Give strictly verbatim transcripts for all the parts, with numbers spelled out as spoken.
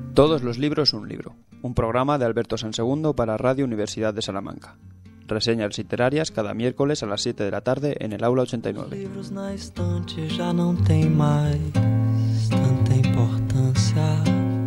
Todos los libros un libro, un programa de Alberto Sansegundo para Radio Universidad de Salamanca. Reseñas literarias cada miércoles a las siete de la tarde en el aula ochenta y nueve. Los libros na estante ya no tienen más tanta importancia.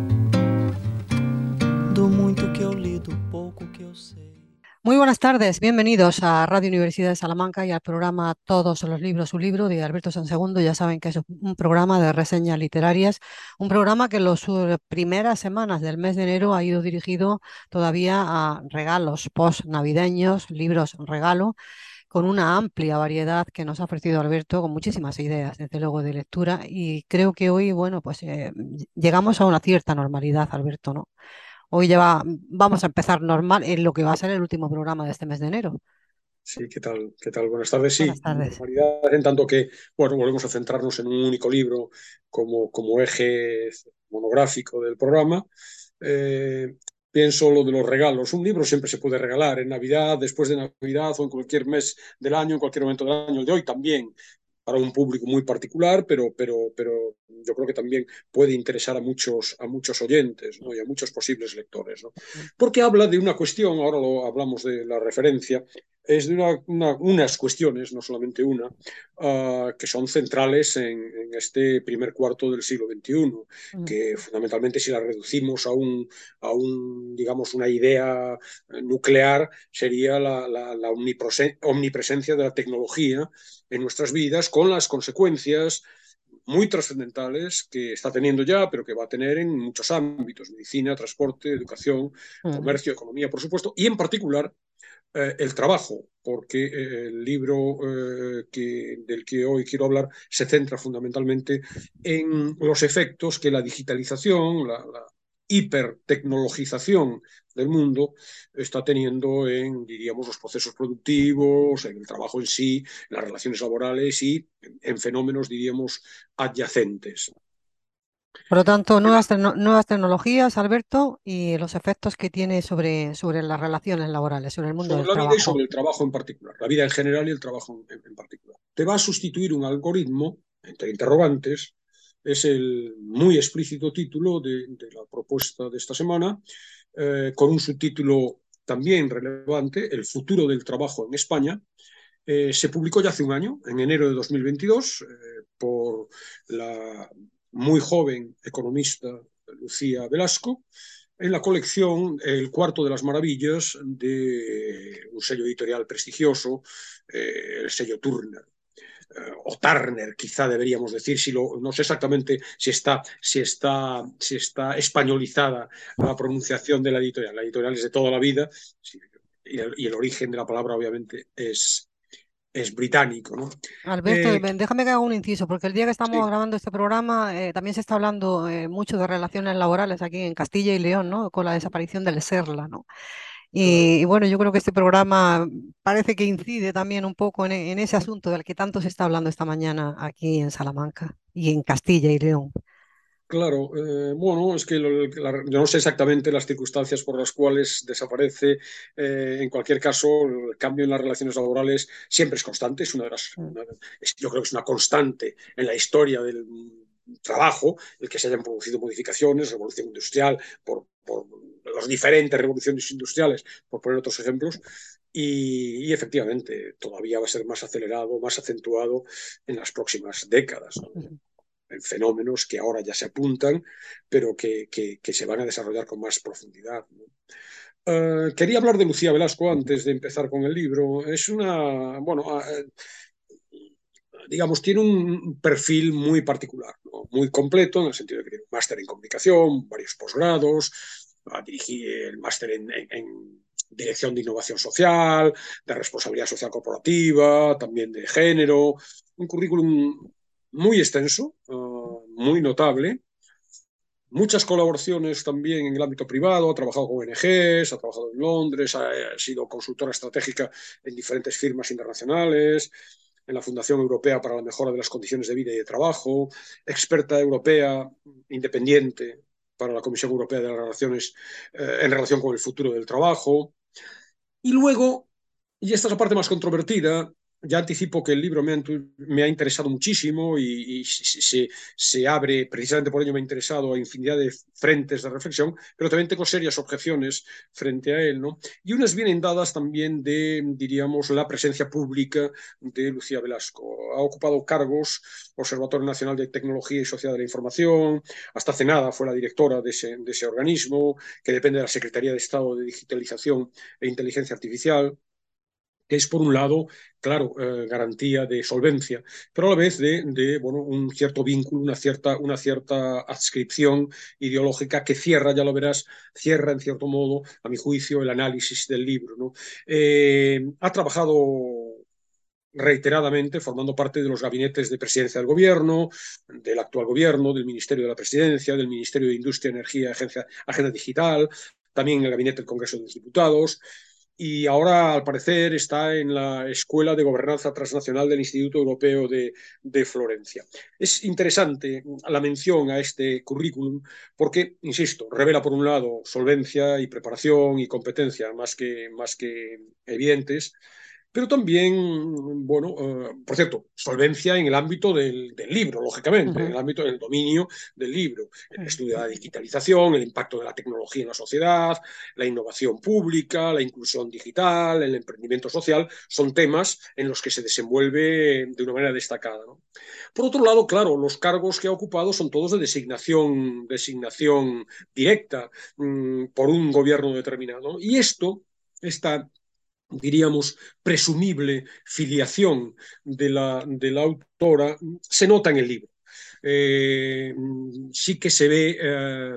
Do muito que eu li, do pouco que eu sei. Muy buenas tardes, bienvenidos a Radio Universidad de Salamanca y al programa Todos los libros, un libro de Alberto Sansegundo. Ya saben que es un programa de reseñas literarias, un programa que en las primeras semanas del mes de enero ha ido dirigido todavía a regalos post-navideños, libros regalo, con una amplia variedad que nos ha ofrecido Alberto, con muchísimas ideas, desde luego, de lectura. Y creo que hoy, bueno, pues eh, llegamos a una cierta normalidad, Alberto, ¿no? Hoy ya va, vamos a empezar normal en lo que va a ser el último programa de este mes de enero. Sí, ¿qué tal? ¿Qué tal? Buenas tardes. Sí, Buenas tardes. Normalidad en tanto que, bueno, volvemos a centrarnos en un único libro como, como eje monográfico del programa. Eh, pienso lo de los regalos. Un libro siempre se puede regalar en Navidad, después de Navidad o en cualquier mes del año, en cualquier momento del año. El de hoy también, para un público muy particular, pero, pero, pero yo creo que también puede interesar a muchos, a muchos oyentes, ¿no? Y a muchos posibles lectores, ¿no? Porque habla de una cuestión, ahora lo hablamos de la referencia, es de una, una, unas cuestiones, no solamente una, uh, que son centrales en, en este primer cuarto del siglo veintiuno, mm. que fundamentalmente si la reducimos a un, a un digamos, una idea nuclear, sería la, la, la omnipresencia de la tecnología en nuestras vidas, con las consecuencias muy trascendentales que está teniendo ya, pero que va a tener en muchos ámbitos: medicina, transporte, educación, comercio, economía, por supuesto, y en particular eh, el trabajo, porque eh, el libro eh, que, del que hoy quiero hablar se centra fundamentalmente en los efectos que la digitalización, la, la hipertecnologización del mundo está teniendo en, diríamos, los procesos productivos, en el trabajo en sí, en las relaciones laborales y en, en fenómenos, diríamos, adyacentes. Por lo tanto, nuevas, tecno nuevas tecnologías, Alberto, y los efectos que tiene sobre, sobre las relaciones laborales, sobre el mundo sobre del la trabajo. vida y sobre el trabajo en particular, la vida en general y el trabajo en, en particular. Te va a sustituir un algoritmo, entre interrogantes, es el muy explícito título de, de la propuesta de esta semana, eh, con un subtítulo también relevante: El futuro del trabajo en España. Eh, se publicó ya hace un año, en enero de dos mil veintidós, eh, por la muy joven economista Lucía Velasco, en la colección El cuarto de las maravillas, de un sello editorial prestigioso, eh, el sello Turner. O Turner, quizá deberíamos decir, si lo, no sé exactamente si está, si, está, si está españolizada la pronunciación de la editorial. La editorial es de toda la vida, sí, y, el, y el origen de la palabra obviamente es, es británico, ¿no? Alberto, Eh, déjame que haga un inciso, porque el día que estamos sí. grabando este programa eh, también se está hablando eh, mucho de relaciones laborales aquí en Castilla y León, ¿no? Con la desaparición del SERLA, ¿no? Y, Claro. y bueno, yo creo que este programa parece que incide también un poco en, en ese asunto del que tanto se está hablando esta mañana aquí en Salamanca y en Castilla y León. Claro, eh, bueno, es que lo, la, yo no sé exactamente las circunstancias por las cuales desaparece. Eh, en cualquier caso, el cambio en las relaciones laborales siempre es constante, es una de las, una, es, yo creo que es una constante en la historia del trabajo, el que se hayan producido modificaciones, revolución industrial, por, por las diferentes revoluciones industriales, por poner otros ejemplos. Y, y efectivamente, todavía va a ser más acelerado, más acentuado en las próximas décadas, ¿no? Fenómenos que ahora ya se apuntan, pero que, que, que se van a desarrollar con más profundidad, ¿no? Uh, quería hablar de Lucía Velasco antes de empezar con el libro. Es una, bueno, uh, digamos, tiene un perfil muy particular, ¿no? Muy completo, en el sentido de que tiene un máster en comunicación, varios posgrados, a dirigir el máster en, en, en dirección de innovación social, de responsabilidad social corporativa, también de género, un currículum muy extenso, uh, muy notable, muchas colaboraciones también en el ámbito privado, ha trabajado con O N Ges, ha trabajado en Londres, ha, ha sido consultora estratégica en diferentes firmas internacionales, en la Fundación Europea para la Mejora de las Condiciones de Vida y de Trabajo, experta europea independiente para la Comisión Europea de las Relaciones eh, en relación con el futuro del trabajo. Y luego, y esta es la parte más controvertida, ya anticipo que el libro me ha, me ha interesado muchísimo y, y se, se abre, precisamente por ello me ha interesado a infinidad de frentes de reflexión, pero también tengo serias objeciones frente a él, ¿no? Y unas vienen dadas también de, diríamos, la presencia pública de Lucía Velasco. Ha ocupado cargos, Observatorio Nacional de Tecnología y Sociedad de la Información, hasta hace nada fue la directora de ese, de ese organismo, que depende de la Secretaría de Estado de Digitalización e Inteligencia Artificial, que es por un lado, claro, eh, garantía de solvencia, pero a la vez de, de bueno, un cierto vínculo, una cierta, una cierta adscripción ideológica que cierra, ya lo verás, cierra en cierto modo, a mi juicio, el análisis del libro, ¿no? Eh, ha trabajado reiteradamente formando parte de los gabinetes de presidencia del gobierno, del actual gobierno, del Ministerio de la Presidencia, del Ministerio de Industria, Energía, Agencia, Agenda Digital, también en el gabinete del Congreso de los Diputados, y ahora, al parecer, está en la Escuela de Gobernanza Transnacional del Instituto Europeo de, de Florencia. Es interesante la mención a este currículum porque, insisto, revela por un lado solvencia y preparación y competencia más que, más que evidentes, pero también, bueno, uh, por cierto, solvencia en el ámbito del, del libro, lógicamente, uh-huh. en el ámbito del dominio del libro, el estudio de la digitalización, el impacto de la tecnología en la sociedad, la innovación pública, la inclusión digital, el emprendimiento social, son temas en los que se desenvuelve de una manera destacada, ¿no? Por otro lado, claro, los cargos que ha ocupado son todos de designación, designación directa mmm, por un gobierno determinado, y esto está diríamos, presumible filiación de la, de la autora, se nota en el libro. Eh, sí que se ve... Eh,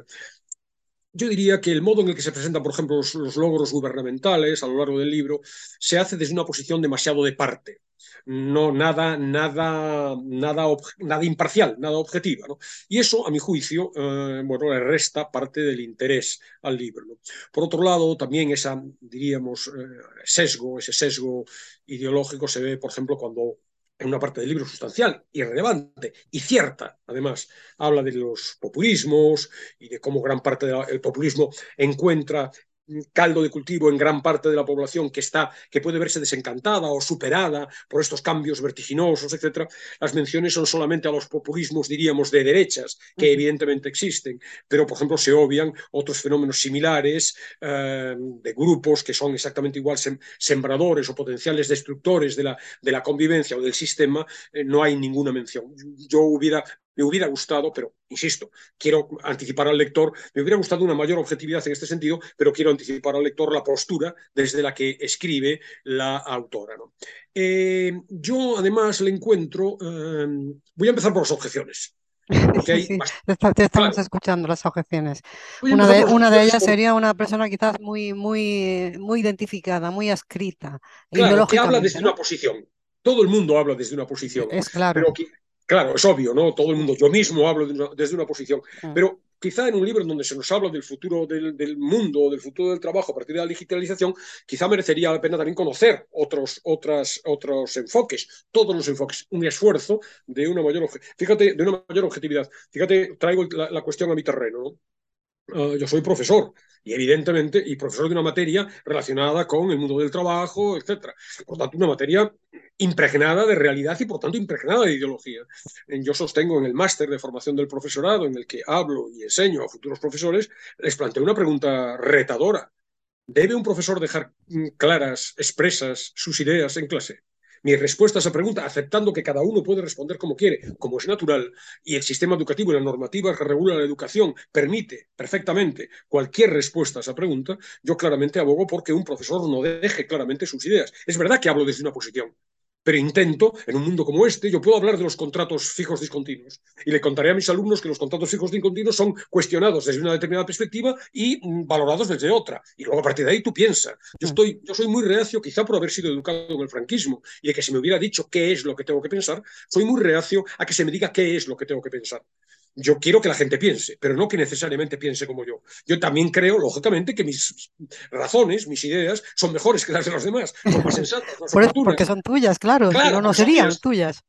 yo diría que el modo en el que se presentan, por ejemplo, los, los logros gubernamentales a lo largo del libro, se hace desde una posición demasiado de parte. No, nada, nada, nada, nada imparcial, nada objetiva, ¿no? Y eso, a mi juicio, eh, bueno, le resta parte del interés al libro, ¿no? Por otro lado, también esa, diríamos, eh, sesgo, ese sesgo ideológico se ve, por ejemplo, cuando en una parte del libro sustancial, irrelevante y cierta, además, habla de los populismos y de cómo gran parte del populismo encuentra caldo de cultivo en gran parte de la población que está, que puede verse desencantada o superada por estos cambios vertiginosos, etcétera. Las menciones son solamente a los populismos, diríamos, de derechas, que evidentemente existen, pero, por ejemplo, se obvian otros fenómenos similares eh, de grupos que son exactamente igual sem sembradores o potenciales destructores de la, de la convivencia o del sistema. Eh, no hay ninguna mención. Yo hubiera Me hubiera gustado, pero insisto, quiero anticipar al lector, me hubiera gustado una mayor objetividad en este sentido, pero quiero anticipar al lector la postura desde la que escribe la autora, ¿no? Eh, yo además le encuentro, eh, voy a empezar por las objeciones. Porque hay sí, sí. Te, te estamos claro. escuchando las objeciones. Voy una de, una de ellas por... sería una persona quizás muy, muy, muy identificada, muy adscrita. Claro, que habla desde ¿no? una posición. Todo el mundo habla desde una posición. Es claro. Pero que, claro, es obvio, ¿no? Todo el mundo, yo mismo hablo de una, desde una posición. Mm. Pero quizá en un libro en donde se nos habla del futuro del, del mundo, del futuro del trabajo a partir de la digitalización, quizá merecería la pena también conocer otros, otras, otros enfoques, todos los enfoques, un esfuerzo de una mayor, fíjate, de una mayor objetividad. Fíjate, traigo la, la cuestión a mi terreno, ¿no? Uh, yo soy profesor y evidentemente y profesor de una materia relacionada con el mundo del trabajo, etcétera. Por tanto, una materia impregnada de realidad y por tanto impregnada de ideología. Yo sostengo en el máster de formación del profesorado en el que hablo y enseño a futuros profesores, les planteo una pregunta retadora. ¿Debe un profesor dejar claras, expresas sus ideas en clase? Mi respuesta a esa pregunta, aceptando que cada uno puede responder como quiere, como es natural, y el sistema educativo y la normativa que regula la educación permite perfectamente cualquier respuesta a esa pregunta, yo claramente abogo porque un profesor no deje claramente sus ideas. Es verdad que hablo desde una posición, pero intento, en un mundo como este, yo puedo hablar de los contratos fijos discontinuos y le contaré a mis alumnos que los contratos fijos discontinuos son cuestionados desde una determinada perspectiva y mm, valorados desde otra. Y luego a partir de ahí tú piensas. Yo, estoy, yo soy muy reacio, quizá por haber sido educado en el franquismo y de que se me hubiera dicho qué es lo que tengo que pensar, soy muy reacio a que se me diga qué es lo que tengo que pensar. Yo quiero que la gente piense, pero no que necesariamente piense como yo. Yo también creo, lógicamente, que mis razones, mis ideas, son mejores que las de los demás, son más sensatas, más Por oportunas. Porque son tuyas, claro, Claro, si no, no son serían mías. tuyas.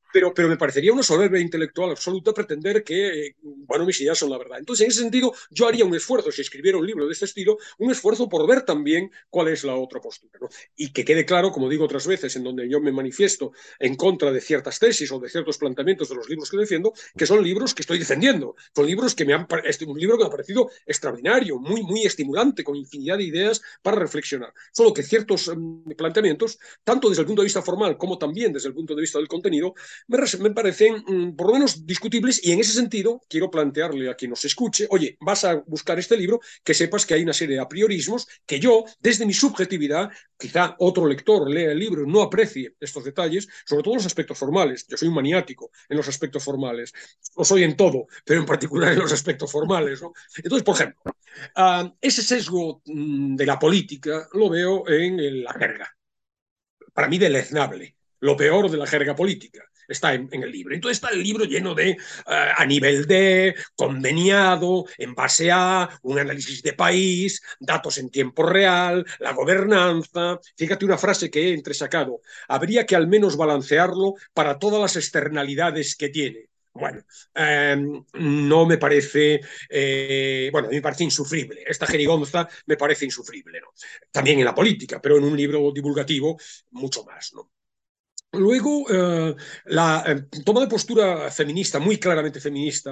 Pero, pero me parecería una soberbia intelectual absoluta pretender que, bueno, mis ideas son la verdad. Entonces, en ese sentido, yo haría un esfuerzo, si escribiera un libro de este estilo, un esfuerzo por ver también cuál es la otra postura, ¿no? Y que quede claro, como digo otras veces, en donde yo me manifiesto en contra de ciertas tesis o de ciertos planteamientos de los libros que defiendo, que son libros que estoy defendiendo. Son libros que me han, este, un libro que me ha parecido extraordinario, muy, muy estimulante, con infinidad de ideas para reflexionar. Solo que ciertos um, planteamientos, tanto desde el punto de vista formal como también desde el punto de vista del contenido, me, me parecen mmm, por lo menos discutibles, y en ese sentido quiero plantearle a quien nos escuche, oye, vas a buscar este libro, que sepas que hay una serie de apriorismos que yo, desde mi subjetividad, quizá otro lector lea el libro y no aprecie estos detalles, sobre todo los aspectos formales. Yo soy un maniático en los aspectos formales, lo soy en todo, pero en particular en los aspectos formales, ¿no? Entonces, por ejemplo, uh, ese sesgo mm, de la política lo veo en la jerga, para mí deleznable. Lo peor de la jerga política está en, en el libro. Entonces está el libro lleno de, uh, a nivel de, conveniado, en base a, un análisis de país, datos en tiempo real, la gobernanza. Fíjate una frase que he entresacado. Habría que al menos balancearlo para todas las externalidades que tiene. Bueno, eh, no me parece, eh, bueno, a mí me parece insufrible. Esta jerigonza me parece insufrible, ¿no? También en la política, pero en un libro divulgativo mucho más, ¿no? Luego, eh, la eh, toma de postura feminista, muy claramente feminista,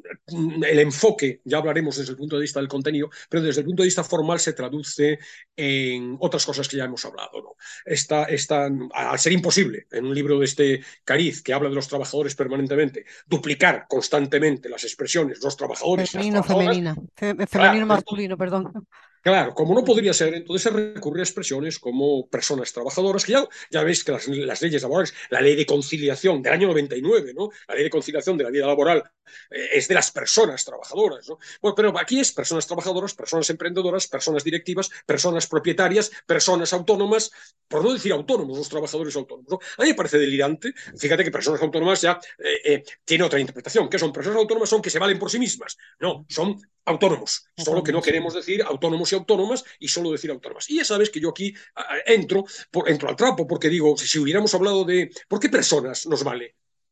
el enfoque, ya hablaremos desde el punto de vista del contenido, pero desde el punto de vista formal se traduce en otras cosas que ya hemos hablado, ¿no? Esta, esta, al ser imposible en un libro de este cariz que habla de los trabajadores permanentemente, duplicar constantemente las expresiones los trabajadores y las Femenino, trabajadoras, femenina. Fe- femenino, claro, masculino, perdón. claro, como no podría ser, entonces se recurre a expresiones como personas trabajadoras, que ya, ya veis que las, las, leyes laborales, la ley de conciliación del año noventa y nueve, ¿no? La ley de conciliación de la vida laboral eh, es de las personas trabajadoras, ¿no? Bueno, pero aquí es personas trabajadoras, personas emprendedoras, personas directivas, personas propietarias, personas autónomas, por no decir autónomos, los trabajadores autónomos, ¿no? A mí me parece delirante. Fíjate que personas autónomas ya eh, eh, tiene otra interpretación. ¿Qué son? Personas autónomas son que se valen por sí mismas. No, son autónomos, solo que no queremos decir autónomos y autónomas y solo decir autónomas. Y ya sabes que yo aquí uh, entro, por, entro al trapo porque digo, si, si hubiéramos hablado de ¿por qué personas nos vale?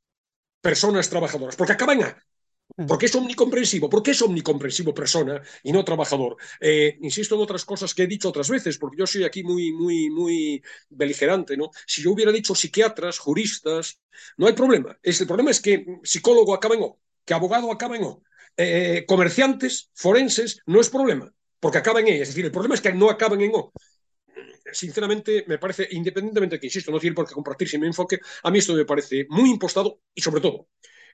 Personas trabajadoras, porque acaba en A. Porque es omnicomprensivo. ¿Por qué es omnicomprensivo persona y no trabajador? Eh, insisto en otras cosas que he dicho otras veces, porque yo soy aquí muy, muy, muy beligerante, ¿no? Si yo hubiera dicho psiquiatras, juristas, no hay problema. Es, el problema es que psicólogo acaba en O, que abogado acaba en O. Eh, comerciantes, forenses, no es problema, porque acaban en E. Es decir, el problema es que no acaban en O. Sinceramente, me parece, independientemente de que, insisto, no tiene por qué compartirse mi enfoque, a mí esto me parece muy impostado y, sobre todo,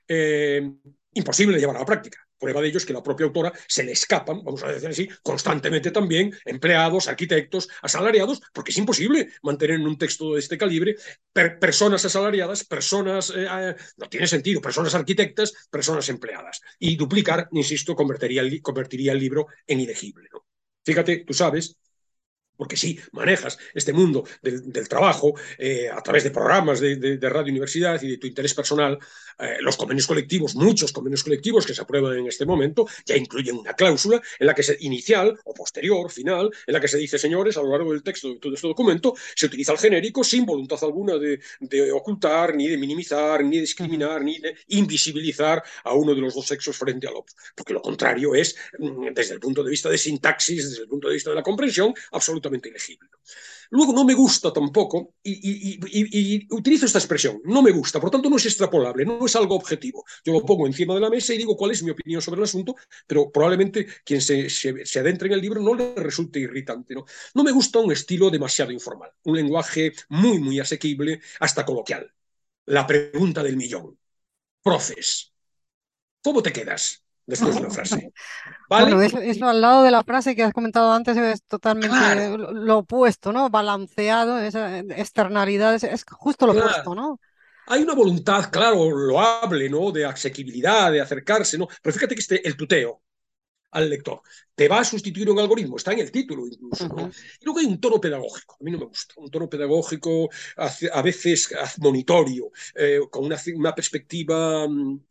eh, imposible de llevar a la práctica. Prueba de ello es que la propia autora se le escapan, vamos a decir así, constantemente también empleados, arquitectos, asalariados, porque es imposible mantener en un texto de este calibre per personas asalariadas, personas, eh, eh, no tiene sentido, personas arquitectas, personas empleadas. Y duplicar, insisto, convertiría el, convertiría el libro en ilegible, ¿no? Fíjate, tú sabes, porque sí, manejas este mundo del, del trabajo eh, a través de programas de, de, de Radio Universidad y de tu interés personal, eh, los convenios colectivos, muchos convenios colectivos que se aprueban en este momento, ya incluyen una cláusula en la que se inicial o posterior, final, en la que se dice, señores, a lo largo del texto de todo este documento, se utiliza el genérico sin voluntad alguna de, de ocultar, ni de minimizar, ni de discriminar, uh-huh. ni de invisibilizar a uno de los dos sexos frente al otro. Porque lo contrario es, desde el punto de vista de sintaxis, desde el punto de vista de la comprensión, absolutamente ilegible. Luego no me gusta tampoco, y, y, y, y utilizo esta expresión, no me gusta, por tanto no es extrapolable, no es algo objetivo. Yo lo pongo encima de la mesa y digo cuál es mi opinión sobre el asunto, pero probablemente quien se, se, se adentre en el libro no le resulte irritante, ¿no? No me gusta un estilo demasiado informal, un lenguaje muy, muy asequible, hasta coloquial. La pregunta del millón. Profes, ¿cómo te quedas después de una frase? ¿Vale? Bueno, eso, eso al lado de la frase que has comentado antes es totalmente claro. lo opuesto, ¿no? Balanceado, esa externalidad, es, es justo lo claro. opuesto, ¿no? Hay una voluntad, claro, loable, ¿no? De asequibilidad, de acercarse, ¿no? Pero fíjate que este, el tuteo al lector te va a sustituir un algoritmo, está en el título incluso, ¿no? Uh-huh. Y luego hay un tono pedagógico, a mí no me gusta, un tono pedagógico a veces admonitorio, eh, con una, una perspectiva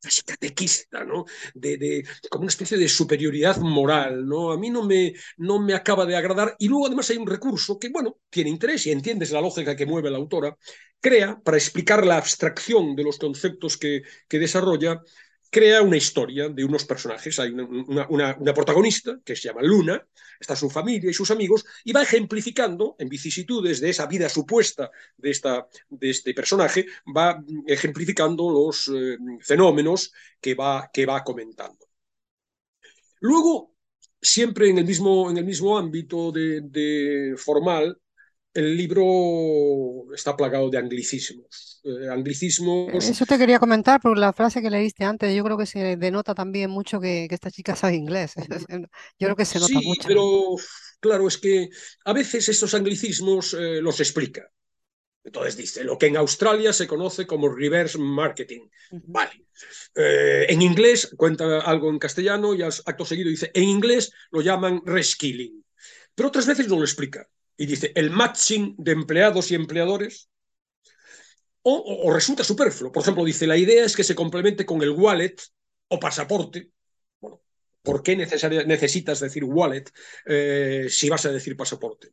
casi catequista, ¿no? De, de, como una especie de superioridad moral, ¿no? A mí no me, no me acaba de agradar. Y luego además hay un recurso que, bueno, tiene interés y entiendes la lógica que mueve la autora, crea, para explicar la abstracción de los conceptos que, que desarrolla, crea una historia de unos personajes. Hay una, una, una, una, protagonista que se llama Luna, está su familia y sus amigos, y va ejemplificando en vicisitudes de esa vida supuesta de, esta, de este personaje, va ejemplificando los eh, fenómenos que va, que va comentando. Luego, siempre en el mismo, en el mismo ámbito de, de formal, el libro está plagado de anglicismos. Eh, anglicismos. Eso te quería comentar por la frase que leíste antes. Yo creo que se denota también mucho que, que esta chica sabe inglés. Yo creo que se nota Sí, mucho. pero claro, es que a veces estos anglicismos eh, los explica. Entonces dice, lo que en Australia se conoce como reverse marketing. Uh -huh. Vale. Eh, en inglés, cuenta algo en castellano y acto seguido dice, en inglés lo llaman reskilling. Pero otras veces no lo explica. Y dice, el matching de empleados y empleadores. O, o, o resulta superfluo. Por ejemplo, dice, la idea es que se complemente con el wallet o pasaporte. Bueno, ¿por qué necesitas decir wallet eh, si vas a decir pasaporte?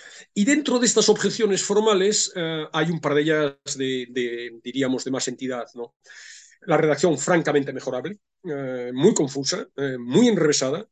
Y dentro de estas objeciones formales eh, hay un par de ellas de, de, diríamos, de más entidad, ¿no? La redacción francamente mejorable, eh, muy confusa, eh, muy enrevesada.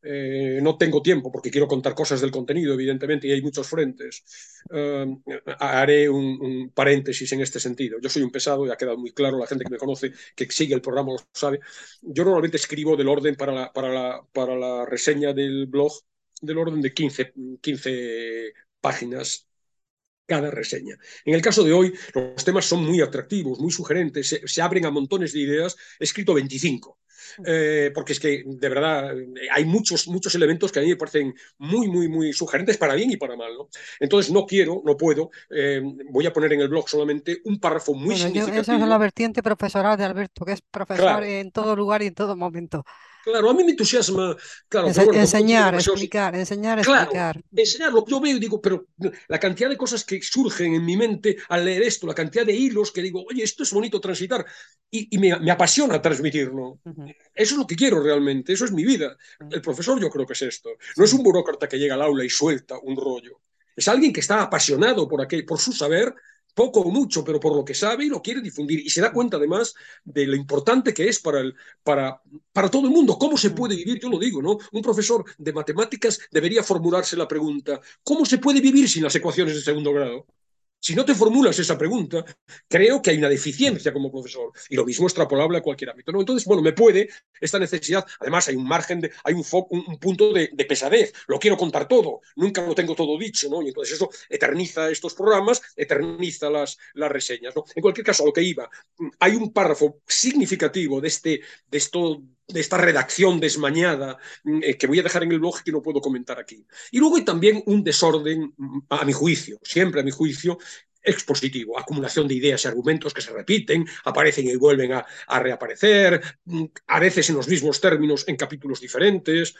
Eh, no tengo tiempo porque quiero contar cosas del contenido, evidentemente, y hay muchos frentes. Eh, haré un, un, paréntesis en este sentido. Yo soy un pesado, ya ha quedado muy claro, la gente que me conoce, que sigue el programa lo sabe. Yo normalmente escribo del orden para la, para la, para la reseña del blog, del orden de quince, quince páginas cada reseña. En el caso de hoy, los temas son muy atractivos, muy sugerentes, se, se abren a montones de ideas. He escrito veinticinco, eh, porque es que, de verdad, hay muchos, muchos elementos que a mí me parecen muy, muy, muy sugerentes para bien y para mal, ¿no? Entonces, no quiero, no puedo, eh, voy a poner en el blog solamente un párrafo muy bueno, yo, significativo. esa es la vertiente profesoral de Alberto, que es profesor Claro. en todo lugar y en todo momento. Claro, a mí me entusiasma, claro, Ense pero bueno, como enseñar, demasiado... explicar, enseñar, Claro, explicar. enseñarlo. Yo veo y digo, pero la cantidad de cosas que surgen en mi mente al leer esto, la cantidad de hilos que digo, oye, esto es bonito transitar y, y me, me, apasiona transmitirlo. Uh -huh. Eso es lo que quiero realmente, eso es mi vida. Uh -huh. El profesor yo creo que es esto. No Sí. es un burócrata que llega al aula y suelta un rollo. Es alguien que está apasionado por, aquel, por su saber, poco o mucho, pero por lo que sabe y lo quiere difundir. Y se da cuenta además de lo importante que es para, el, para, para todo el mundo. ¿Cómo se puede vivir? Yo lo digo, ¿no? Un profesor de matemáticas debería formularse la pregunta, ¿cómo se puede vivir sin las ecuaciones de segundo grado? Si no te formulas esa pregunta, creo que hay una deficiencia como profesor. Y lo mismo extrapolable a cualquier ámbito, ¿no? Entonces, bueno, me puede esta necesidad. Además, hay un margen, de, hay un, foco, un, un punto de, de pesadez. Lo quiero contar todo. Nunca lo tengo todo dicho, ¿no? Y entonces eso eterniza estos programas, eterniza las, las reseñas, ¿no? En cualquier caso, a lo que iba, hay un párrafo significativo de, este, de esto de esta redacción desmañada eh, que voy a dejar en el blog que no puedo comentar aquí. Y luego hay también un desorden, a mi juicio, siempre a mi juicio, expositivo, acumulación de ideas y argumentos que se repiten, aparecen y vuelven a, a reaparecer, a veces en los mismos términos en capítulos diferentes.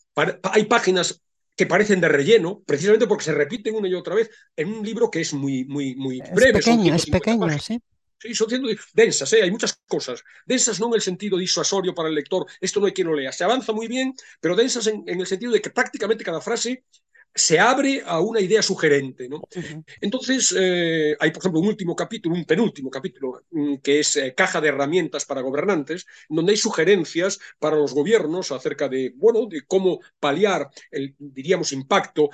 Hay páginas que parecen de relleno, precisamente porque se repiten una y otra vez en un libro que es muy, muy, muy es breve, pequeño, son ciento es cincuenta pequeño, páginas. sí. Sí, son ciento, densas, ¿eh? Hay muchas cosas. Densas no en el sentido disuasorio para el lector, esto no hay quien lo lea. Se avanza muy bien, pero densas en, en el sentido de que prácticamente cada frase se abre a una idea sugerente, ¿no? Uh-huh. Entonces, eh, hay, por ejemplo, un último capítulo, un penúltimo capítulo, que es eh, Caja de herramientas para gobernantes, donde hay sugerencias para los gobiernos acerca de, bueno, de cómo paliar el, diríamos, impacto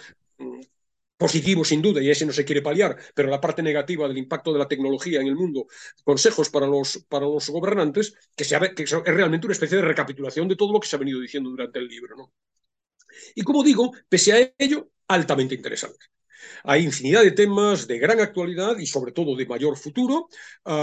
positivo sin duda, y ese no se quiere paliar, pero la parte negativa del impacto de la tecnología en el mundo, consejos para los, para los gobernantes, que, se, que es realmente una especie de recapitulación de todo lo que se ha venido diciendo durante el libro, ¿no? Y como digo, pese a ello, altamente interesante. Hay infinidad de temas de gran actualidad y sobre todo de mayor futuro,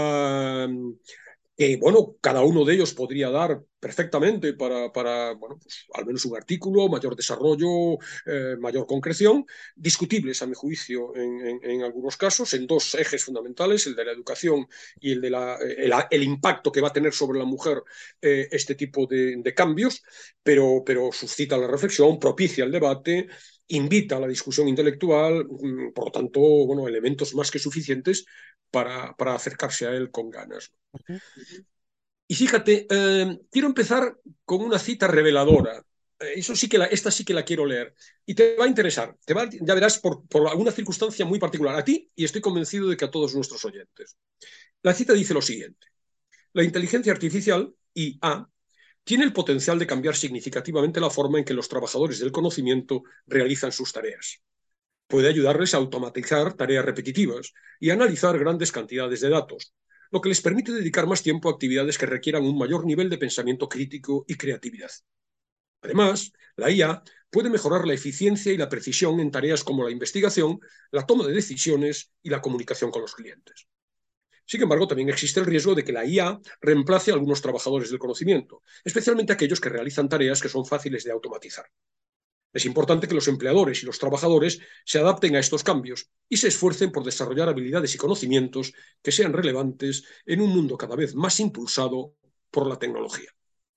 uh, que, bueno, cada uno de ellos podría dar perfectamente para, para bueno, pues, al menos un artículo, mayor desarrollo, eh, mayor concreción, discutibles a mi juicio en, en, en, algunos casos, en dos ejes fundamentales, el de la educación y el, de la, el, el impacto que va a tener sobre la mujer eh, este tipo de, de cambios, pero, pero suscita la reflexión, propicia el debate, invita a la discusión intelectual, por lo tanto, bueno, elementos más que suficientes para, para acercarse a él con ganas. Uh-huh. Y fíjate, eh, quiero empezar con una cita reveladora. Eh, Eso sí que la, esta sí que la quiero leer. Y te va a interesar. Te va, ya verás por, por alguna circunstancia muy particular a ti y estoy convencido de que a todos nuestros oyentes. La cita dice lo siguiente. La inteligencia artificial, I A, tiene el potencial de cambiar significativamente la forma en que los trabajadores del conocimiento realizan sus tareas. Puede ayudarles a automatizar tareas repetitivas y a analizar grandes cantidades de datos, lo que les permite dedicar más tiempo a actividades que requieran un mayor nivel de pensamiento crítico y creatividad. Además, la I A puede mejorar la eficiencia y la precisión en tareas como la investigación, la toma de decisiones y la comunicación con los clientes. Sin embargo, también existe el riesgo de que la I A reemplace a algunos trabajadores del conocimiento, especialmente aquellos que realizan tareas que son fáciles de automatizar. Es importante que los empleadores y los trabajadores se adapten a estos cambios y se esfuercen por desarrollar habilidades y conocimientos que sean relevantes en un mundo cada vez más impulsado por la tecnología.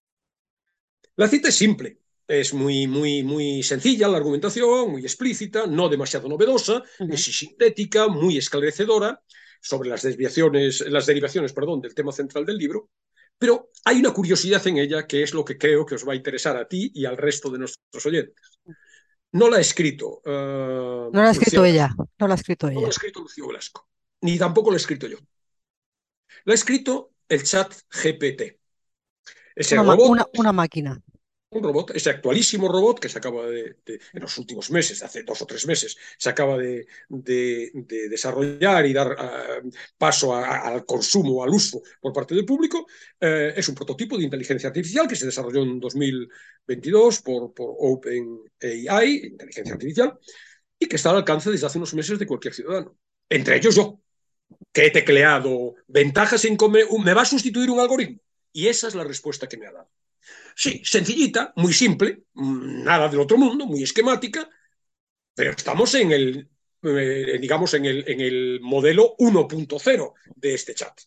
La cita es simple, es muy, muy, muy sencilla la argumentación, muy explícita, no demasiado novedosa, Ujú. es sintética, muy esclarecedora sobre las desviaciones, las derivaciones, perdón, del tema central del libro, pero hay una curiosidad en ella que es lo que creo que os va a interesar a ti y al resto de nuestros oyentes. No la ha escrito uh, No lo ha Lucía escrito Velasco, ella, no lo ha escrito no la ha ella. escrito Lucía Velasco, ni tampoco la he escrito yo. La ha escrito el chat G P T, ese Una, ma- una, robot una máquina. un robot, ese actualísimo robot que se acaba de, de, en los últimos meses, hace dos o tres meses, se acaba de, de, de desarrollar y dar uh, paso a, a, al consumo, al uso por parte del público. Eh, es un prototipo de inteligencia artificial que se desarrolló en dos mil veintidós por, por OpenAI, inteligencia artificial, y que está al alcance desde hace unos meses de cualquier ciudadano. Entre ellos yo, que he tecleado ventajas en comer, ¿me va a sustituir un algoritmo? Y esa es la respuesta que me ha dado. Sí, sencillita, muy simple, nada del otro mundo, muy esquemática, pero estamos en el, eh, digamos, en el, en el modelo uno punto cero de este chat.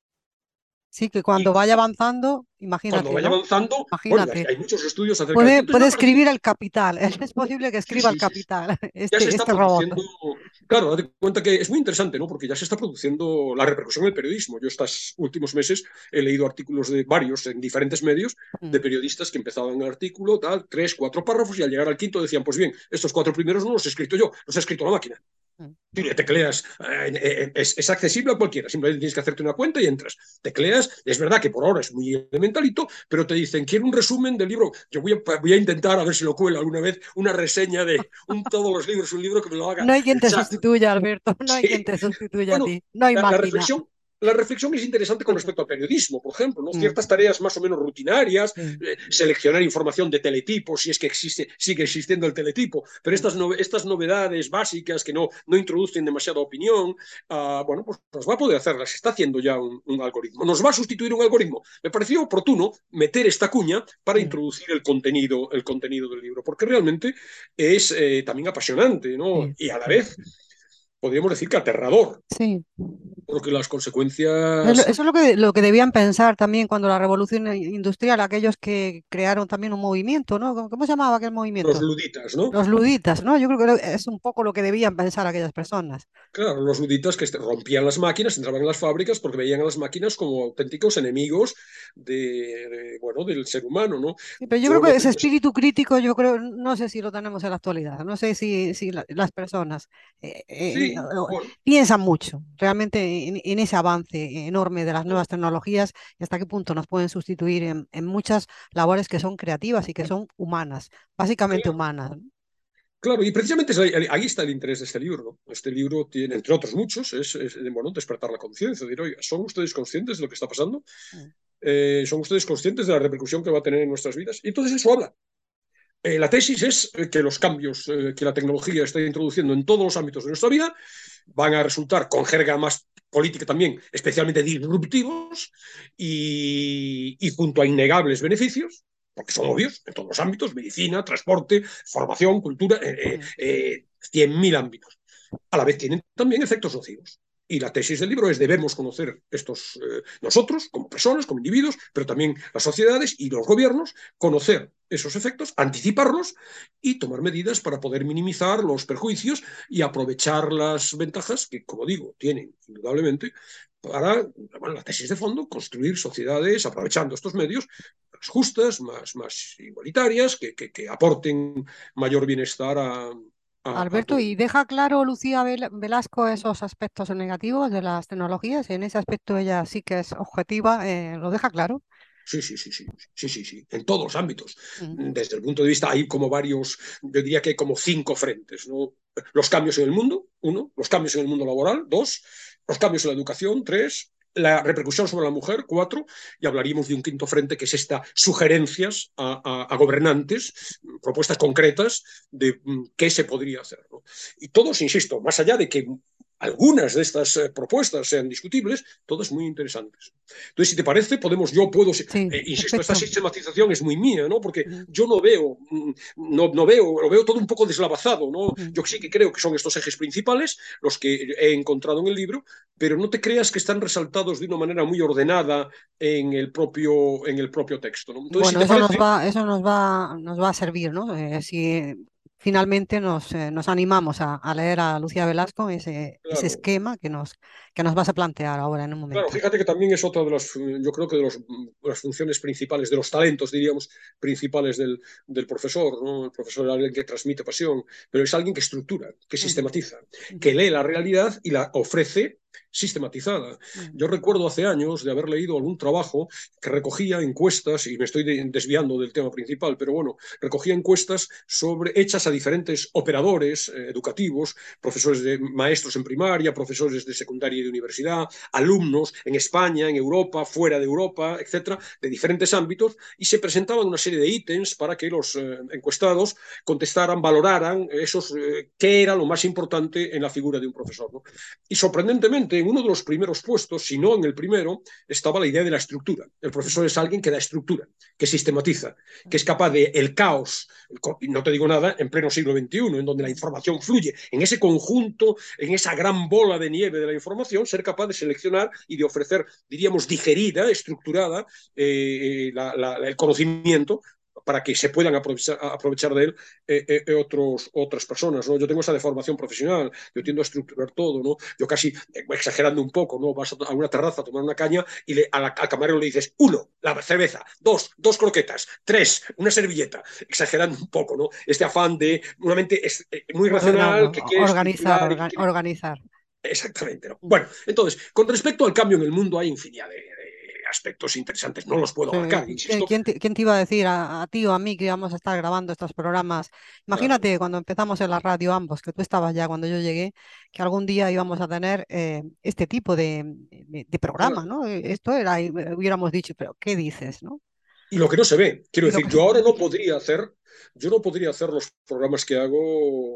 Sí, que Y cuando vaya avanzando, cuando imagínate, vaya ¿no? avanzando, bueno, hay, Imagínate. hay muchos estudios acerca de esto. Puede, Entonces puede me ha parecido, escribir el capital. Es posible que sí, escriba el sí, sí, sí. capital, Ya se este, está este robot. produciendo, claro, date cuenta que es muy interesante, ¿no? Porque ya se está produciendo la repercusión del periodismo. Yo estos últimos meses he leído artículos de varios en diferentes medios de Mm. periodistas que empezaban el artículo, tal, tres, cuatro párrafos y al llegar al quinto decían, pues bien, estos cuatro primeros no los he escrito yo, los ha escrito la máquina. Mm. Tú le tecleas, eh, es, es, accesible a cualquiera, simplemente tienes que hacerte una cuenta y entras. Tecleas, es verdad que por ahora es muy elementalito, pero te dicen, quiero un resumen del libro. Yo voy a, voy a intentar, a ver si lo cuelo alguna vez, una reseña de un, todos los libros, un libro que me lo haga No hay quien el te chat. sustituya, Alberto. No hay quien Sí. te sustituya a Bueno, ti. No hay la, la máquina. reflexión la reflexión es interesante con respecto al periodismo, por ejemplo, ¿no? Mm. Ciertas tareas más o menos rutinarias, Sí. eh, seleccionar información de teletipo, si es que existe, sigue existiendo el teletipo, pero Mm. estas, no, estas novedades básicas que no, no introducen demasiada opinión, uh, bueno, pues nos va a poder hacer, las está haciendo ya un, un, algoritmo. ¿Nos va a sustituir un algoritmo? Me pareció oportuno meter esta cuña para Mm. introducir el contenido, el contenido del libro, porque realmente es eh, también apasionante, ¿no? Sí, Y a la sí. vez podríamos decir que aterrador, Sí. porque las Es lo- consecuencias. Eso es lo que, lo que debían pensar también cuando la revolución industrial, aquellos que crearon también un movimiento, ¿no? ¿Cómo cómo se llamaba aquel Los movimiento? luditas, ¿no? Los luditas, ¿no? Yo creo que es un poco lo que debían pensar aquellas personas. Claro, los luditas que rompían las máquinas, entraban en las fábricas porque veían a las máquinas como auténticos enemigos de, de, bueno, del ser humano, ¿no? Sí, pero yo creo Yo que no ese tengo ese... espíritu crítico, yo creo, no sé si lo tenemos en la actualidad, no sé si, si la- las personas eh, eh, Sí, o- bueno, piensan mucho realmente en, en ese avance enorme de las no, nuevas tecnologías y hasta qué punto nos pueden sustituir en, en muchas labores que son creativas y que son humanas, básicamente claro, humanas. ¿No? claro, y precisamente es ahí, ahí está el interés de este libro, ¿no? Este libro tiene, entre otros muchos, es, es bueno, despertar la conciencia, decir, oiga, ¿son ustedes conscientes de lo que está pasando? Mm. Eh, ¿Son ustedes conscientes de la repercusión que va a tener en nuestras vidas? Y entonces eso habla. Eh, la tesis es eh, que los cambios eh, que la tecnología está introduciendo en todos los ámbitos de nuestra vida van a resultar, con jerga más política también, especialmente disruptivos y, y junto a innegables beneficios, porque son obvios en todos los ámbitos, medicina, transporte, formación, cultura, eh, Mm. eh, cien mil ámbitos. A la vez tienen también efectos nocivos. Y la tesis del libro es: debemos conocer estos, eh, nosotros, como personas, como individuos, pero también las sociedades y los gobiernos, conocer esos efectos, anticiparlos y tomar medidas para poder minimizar los perjuicios y aprovechar las ventajas que, como digo, tienen indudablemente para, bueno, la tesis de fondo, construir sociedades aprovechando estos medios más justas, más, más igualitarias, que, que, que aporten mayor bienestar a, a, a Alberto, todo. ¿y deja claro Lucía Vel- Velasco esos aspectos negativos de las tecnologías? En ese aspecto ella sí que es objetiva, eh, ¿lo deja claro? Sí, sí, sí, sí, sí, sí, sí, en todos los ámbitos. Mm. Desde el punto de vista, hay como varios, yo diría que hay como cinco frentes, ¿no? Los cambios en el mundo, uno, los cambios en el mundo laboral, dos, los cambios en la educación, tres, la repercusión sobre la mujer, cuatro, y hablaríamos de un quinto frente, que es esta sugerencias a, a, a gobernantes, propuestas concretas de mm, qué se podría hacer, ¿no? Y todos, insisto, más allá de que algunas de estas eh, propuestas sean discutibles, todas muy interesantes. Entonces, si te parece, podemos, yo puedo, Sí, eh, insisto, esta perfecto. sistematización es muy mía, ¿no? Porque Mm, yo no veo, mm, no, no veo, lo veo todo un poco deslavazado, ¿no? mm. Yo sí que creo que son estos ejes principales los que he encontrado en el libro, pero no te creas que están resaltados de una manera muy ordenada en el propio, en el propio texto, ¿no? Entonces, si Bueno, te eso nos parece, va, eso nos va, nos va a servir, ¿no? Eh, si finalmente nos, eh, nos animamos a, a leer a Lucía Velasco, ese, ese claro. esquema que nos, que nos vas a plantear ahora en un Claro, momento. fíjate que también es otra de las, yo creo que de los, las funciones principales, de los talentos, diríamos, principales del, del profesor, ¿no? El profesor es alguien que transmite pasión, pero es alguien que estructura, que Ujú, sistematiza, que ujú, lee la realidad y la ofrece sistematizada. ujú. Yo recuerdo hace años de haber leído algún trabajo que recogía encuestas, y me estoy de, desviando del tema principal, pero bueno, recogía encuestas sobre, hechas a diferentes operadores eh, educativos, profesores de maestros en primaria, profesores de secundaria y de universidad, alumnos en España, en Europa, fuera de Europa, etcétera, de diferentes ámbitos, y se presentaban una serie de ítems para que los eh, encuestados contestaran, valoraran esos, eh, qué era lo más importante en la figura de un profesor, ¿no? Y sorprendentemente, en uno de los primeros puestos, si no en el primero, estaba la idea de la estructura. El profesor es alguien que da estructura, que sistematiza, que es capaz de el caos, no te digo nada, en pleno siglo veintiuno, en donde la información fluye, en ese conjunto, en esa gran bola de nieve de la información, ser capaz de seleccionar y de ofrecer, diríamos, digerida, estructurada, eh, la, la, el conocimiento para que se puedan aprovechar, aprovechar de él eh, eh, otros, otras personas, ¿no? Yo tengo esa deformación profesional, yo tiendo a estructurar todo, ¿no? Yo casi, eh, exagerando un poco, ¿no? Vas a una terraza a tomar una caña y le, a la, al camarero le dices, uno, la cerveza, dos, dos croquetas, tres, una servilleta, exagerando un poco, ¿no? Este afán de una mente es, eh, muy Ordenando, racional que quiere organizar, estructurar y que orga- quiere... organizar. Exactamente, ¿no? Mm. Bueno, entonces, con respecto al cambio en el mundo hay infinidad de, de aspectos interesantes, no los puedo Sí, abarcar, ¿qui- insisto. ¿Quién te, quién te iba a decir a, a ti o a mí que íbamos a estar grabando estos programas? Claro, Imagínate cuando empezamos en la radio ambos, que tú estabas ya cuando yo llegué, que algún día íbamos a tener eh, este tipo de, de- de programa, claro. ¿no? Eh, Esto era, y hubiéramos dicho, pero ¿qué dices, no? Y lo que no se ve, quiero Y lo decir, que yo ahora no podría hacer, yo no podría hacer los programas que hago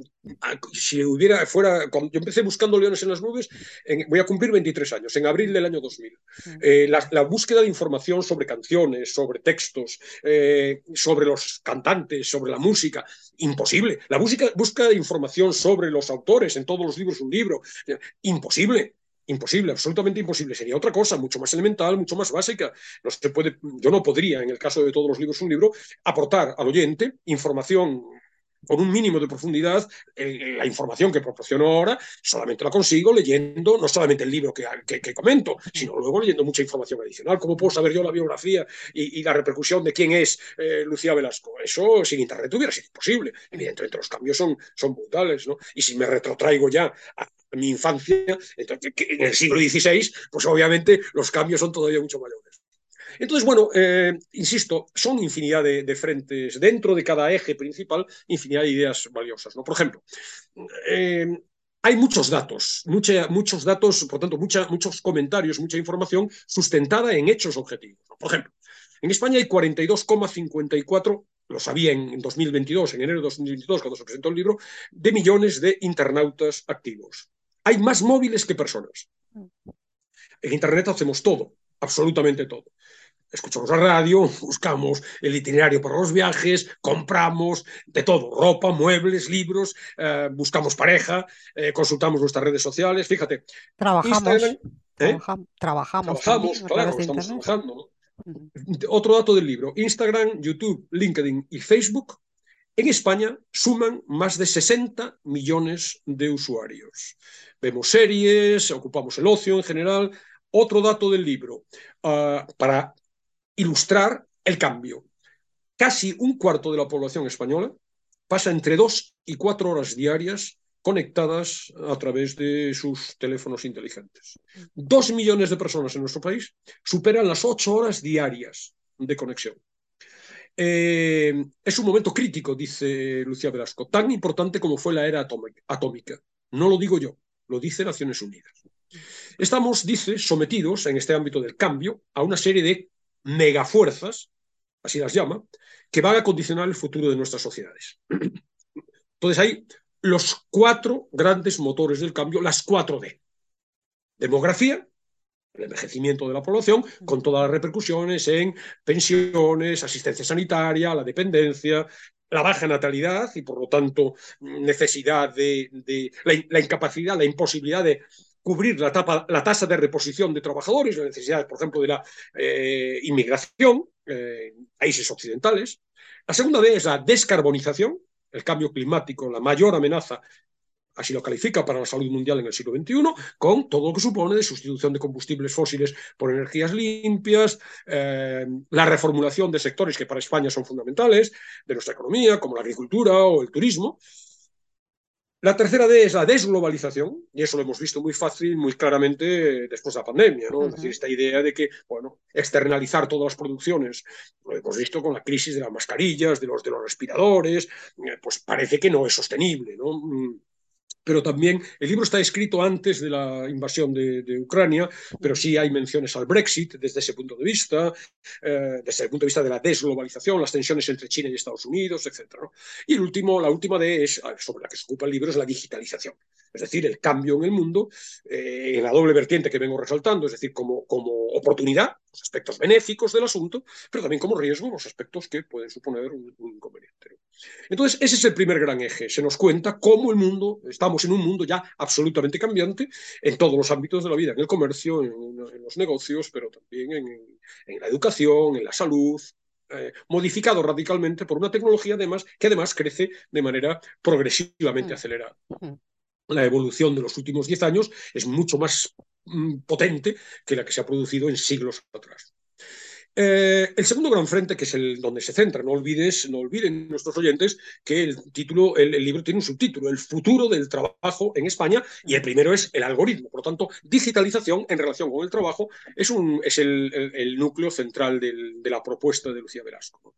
si hubiera, fuera, cuando yo empecé buscando Leones en las nubes, en, voy a cumplir veintitrés años, en abril del año dos mil. Eh, la, la, búsqueda de información sobre canciones, sobre textos, eh, sobre los cantantes, sobre la música, imposible. La música, búsqueda de información sobre los autores, en todos los libros un libro, eh, imposible. Imposible, absolutamente imposible. Sería otra cosa, mucho más elemental, mucho más básica. No se puede, yo no podría, en el caso de todos los libros un libro, aportar al oyente información con un mínimo de profundidad. Eh, la información que proporciono ahora solamente la consigo leyendo no solamente el libro que, que, que comento, sino luego leyendo mucha información adicional. ¿Cómo puedo saber yo la biografía y, y la repercusión de quién es eh, Lucía Velasco? Eso sin internet hubiera sido imposible. Evidentemente los cambios son, son brutales, ¿no? Y si me retrotraigo ya a mi infancia, entonces, en el siglo dieciséis, pues obviamente los cambios son todavía mucho mayores. Entonces, bueno, eh, insisto, son infinidad de, de, frentes, dentro de cada eje principal, infinidad de ideas valiosas, ¿no? Por ejemplo, eh, hay muchos datos, mucha, muchos datos, por tanto, mucha, muchos comentarios, mucha información sustentada en hechos objetivos, ¿no? Por ejemplo, en España hay cuarenta y dos coma cincuenta y cuatro, lo sabía en dos mil veintidós, en enero de dos mil veintidós, cuando se presentó el libro, de millones de internautas activos. Hay más móviles que personas. En Internet hacemos todo, absolutamente todo. escuchamos la radio, buscamos el itinerario para los viajes, compramos de todo, ropa, muebles, libros, eh, buscamos pareja, eh, consultamos nuestras redes sociales. Fíjate, Instagram, Trabajamos, ¿eh? trabaja- trabajamos Trabajamos, también a través claro, de estamos Internet. trabajando, ¿no? Ujú. Otro dato del libro, Instagram, YouTube, LinkedIn y Facebook en España suman más de sesenta millones de usuarios. Vemos series, ocupamos el ocio en general. Otro dato del libro, uh, para ilustrar el cambio. Casi un cuarto de la población española pasa entre dos y cuatro horas diarias conectadas a través de sus teléfonos inteligentes. Dos millones de personas en nuestro país superan las ocho horas diarias de conexión. Eh, es un momento crítico, dice Lucía Velasco, tan importante como fue la era atómica. No lo digo yo, lo dice Naciones Unidas. Estamos, dice, sometidos en este ámbito del cambio a una serie de megafuerzas, así las llama, que van a condicionar el futuro de nuestras sociedades. Entonces hay los cuatro grandes motores del cambio, las cuatro D. Demografía, el envejecimiento de la población, con todas las repercusiones en pensiones, asistencia sanitaria, la dependencia, la baja natalidad y, por lo tanto, necesidad de, de la, la incapacidad, la imposibilidad de cubrir la, tapa, la tasa de reposición de trabajadores, la necesidad, por ejemplo, de la eh, inmigración eh, en países occidentales. La segunda D es la descarbonización, el cambio climático, la mayor amenaza, así lo califica, para la salud mundial en el siglo veintiuno, con todo lo que supone de sustitución de combustibles fósiles por energías limpias, eh, la reformulación de sectores que para España son fundamentales de nuestra economía, como la agricultura o el turismo. La tercera D es la desglobalización, y eso lo hemos visto muy fácil, muy claramente después de la pandemia, ¿no? Uh-huh. Es decir, esta idea de que, bueno, externalizar todas las producciones, lo hemos visto con la crisis de las mascarillas, de los, de los respiradores, eh, pues parece que no es sostenible, ¿no? Pero también el libro está escrito antes de la invasión de, de Ucrania, pero sí hay menciones al Brexit desde ese punto de vista, eh, desde el punto de vista de la desglobalización, las tensiones entre China y Estados Unidos, etcétera, ¿no? Y el último, la última D es, sobre la que se ocupa el libro, es la digitalización, es decir, el cambio en el mundo, eh, en la doble vertiente que vengo resaltando, es decir, como, como oportunidad, los aspectos benéficos del asunto, pero también como riesgo, los aspectos que pueden suponer un, un inconveniente, ¿no? Entonces, ese es el primer gran eje. Se nos cuenta cómo el mundo, estamos en un mundo ya absolutamente cambiante en todos los ámbitos de la vida, en el comercio, en, en los negocios, pero también en, en la educación, en la salud, eh, modificado radicalmente por una tecnología además, que además crece de manera progresivamente acelerada. La evolución de los últimos diez años es mucho más mm, potente que la que se ha producido en siglos atrás. Eh, el segundo gran frente, que es el donde se centra, no olvides, no olviden nuestros oyentes que el título, el, el libro tiene un subtítulo, El futuro del trabajo en España, y el primero es el algoritmo. Por lo tanto, digitalización en relación con el trabajo es, un, es el, el, el núcleo central del, de la propuesta de Lucía Velasco.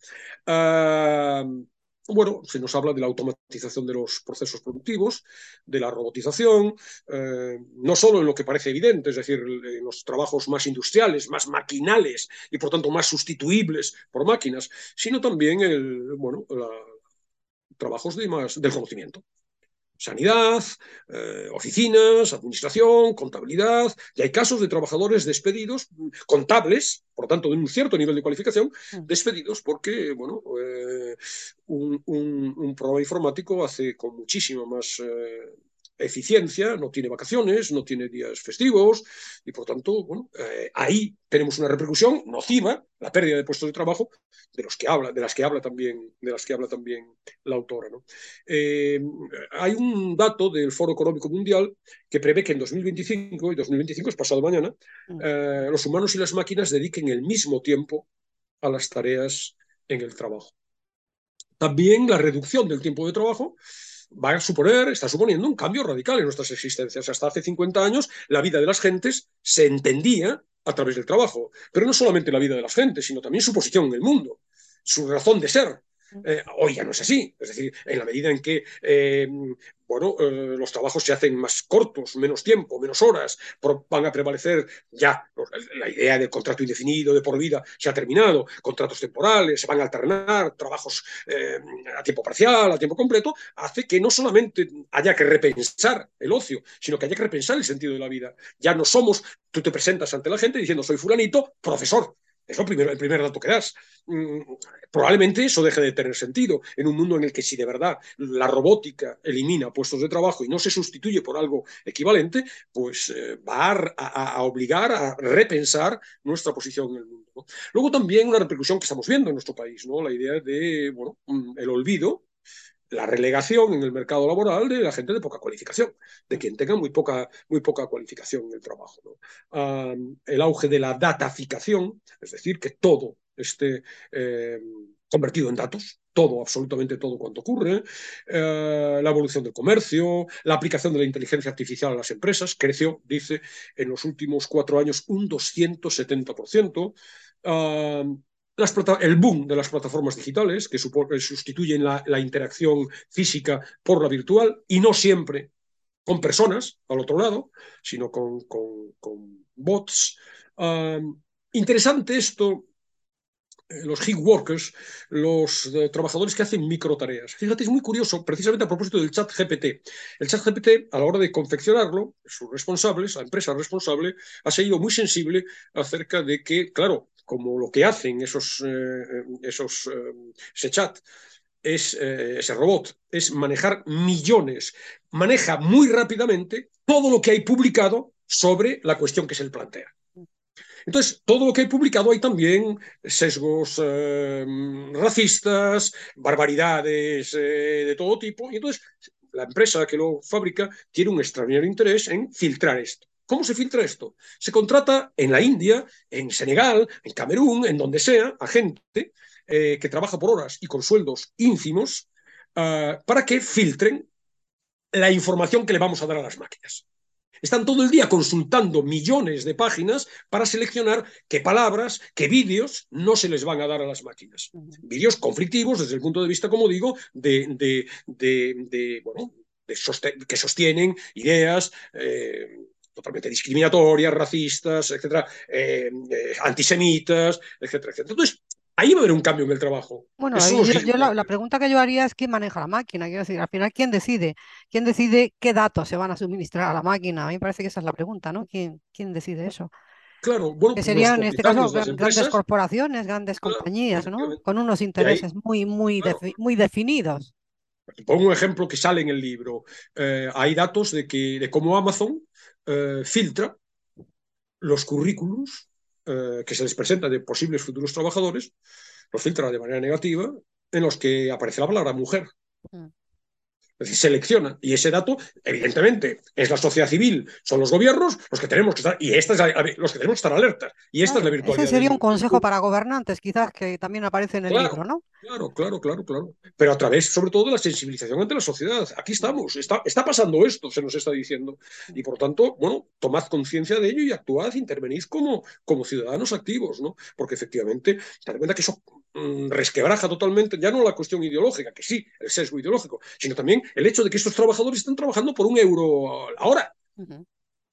Uh, Bueno, se nos habla de la automatización de los procesos productivos, de la robotización, eh, no solo en lo que parece evidente, es decir, en los trabajos más industriales, más maquinales y por tanto más sustituibles por máquinas, sino también el, bueno, la, trabajos de más, del conocimiento. Sanidad, eh, oficinas, administración, contabilidad, y hay casos de trabajadores despedidos, contables, por lo tanto de un cierto nivel de cualificación, despedidos porque, bueno, eh, un, un, un programa informático hace con muchísima más eh, eficiencia, no tiene vacaciones, no tiene días festivos, y por tanto, bueno, eh, ahí tenemos una repercusión nociva, la pérdida de puestos de trabajo, de los que habla, de las que habla también, de las que habla también la autora, ¿no? Eh, hay un dato del Foro Económico Mundial que prevé que en dos mil veinticinco, y dos mil veinticinco es pasado mañana, eh, los humanos y las máquinas dediquen el mismo tiempo a las tareas en el trabajo. También la reducción del tiempo de trabajo va a suponer, está suponiendo un cambio radical en nuestras existencias. Hasta hace cincuenta años la vida de las gentes se entendía a través del trabajo, pero no solamente la vida de las gentes, sino también su posición en el mundo, su razón de ser. Eh, hoy ya no es así, es decir, en la medida en que eh, bueno, eh, los trabajos se hacen más cortos, menos tiempo, menos horas, por, van a prevalecer ya la idea del contrato indefinido de por vida se ha terminado, contratos temporales, se van a alternar, trabajos eh, a tiempo parcial, a tiempo completo, hace que no solamente haya que repensar el ocio, sino que haya que repensar el sentido de la vida. Ya no somos, tú te presentas ante la gente diciendo soy fulanito, profesor. Es lo primero, el primer dato que das. Mm, probablemente eso deje de tener sentido en un mundo en el que si de verdad la robótica elimina puestos de trabajo y no se sustituye por algo equivalente, pues eh, va a, a, a, obligar a repensar nuestra posición en el mundo, ¿no? Luego también una repercusión que estamos viendo en nuestro país, ¿no? La idea de, bueno, el olvido, la relegación en el mercado laboral de la gente de poca cualificación, de quien tenga muy poca, muy poca cualificación en el trabajo, ¿no? Uh, el auge de la dataficación, es decir, que todo esté eh, convertido en datos, todo, absolutamente todo cuanto ocurre, eh, la evolución del comercio, la aplicación de la inteligencia artificial a las empresas, creció, dice, en los últimos cuatro años un doscientos setenta por ciento. Uh, Las, el boom de las plataformas digitales, que sustituyen la, la interacción física por la virtual, y no siempre con personas al otro lado, sino con, con, con bots. Uh, interesante esto, eh, los gig workers, los eh, trabajadores que hacen microtareas. Fíjate, es muy curioso, precisamente a propósito del chat G P T. El chat G P T, a la hora de confeccionarlo, sus responsables, la empresa responsable, ha sido muy sensible acerca de que, claro, como lo que hacen esos, eh, esos eh, ese chat, es, eh, ese robot, es manejar millones, maneja muy rápidamente todo lo que hay publicado sobre la cuestión que se le plantea. Entonces, todo lo que he publicado hay también sesgos eh, racistas, barbaridades eh, de todo tipo, y entonces la empresa que lo fabrica tiene un extraordinario interés en filtrar esto. ¿Cómo se filtra esto? Se contrata en la India, en Senegal, en Camerún, en donde sea, a gente eh, que trabaja por horas y con sueldos ínfimos uh, para que filtren la información que le vamos a dar a las máquinas. Están todo el día consultando millones de páginas para seleccionar qué palabras, qué vídeos no se les van a dar a las máquinas. Vídeos conflictivos desde el punto de vista, como digo, de, de, de, de bueno, de sosten que sostienen ideas eh, totalmente discriminatorias, racistas, etcétera, eh, eh, antisemitas, etcétera, etcétera. Entonces, ahí va a haber un cambio en el trabajo. Bueno, Eso y es yo, yo la, la pregunta que yo haría es quién maneja la máquina. Quiero decir, al final, ¿quién decide? ¿Quién decide qué datos se van a suministrar a la máquina? A mí me parece que esa es la pregunta, ¿no? ¿Quién, quién decide eso? claro, bueno, Que pues los serían, en este caso, propietarios de las gran- grandes empresas, corporaciones, grandes claro, compañías, ¿no? efectivamente. Con unos Y ahí, intereses muy, muy, claro, defi- muy definidos. pongo un ejemplo que sale en el libro. Eh, hay datos de, que, de cómo Amazon eh, filtra los currículums eh, que se les presenta de posibles futuros trabajadores, los filtra de manera negativa, en los que aparece la palabra mujer. Mm. Es decir, selecciona. Y ese dato, evidentemente, es la sociedad civil, son los gobiernos los que tenemos que estar, y esta es la, los que tenemos que estar alertas. Y esta es la Claro, ese virtualidad sería un del, del consejo mundo. para gobernantes, quizás, que también aparece en el libro, Claro, ¿no? claro, claro, claro, claro. Pero a través, sobre todo, de la sensibilización ante la sociedad. Aquí Mm, estamos, está, está pasando esto, se nos está diciendo. Y mm. por tanto, bueno, tomad conciencia de ello y actuad, intervenid como, como ciudadanos activos, ¿no? Porque efectivamente, te das cuenta que eso mmm, resquebraja totalmente, ya no la cuestión ideológica, que sí, el sesgo ideológico, sino también el hecho de que estos trabajadores están trabajando por un euro a la hora. Ujú.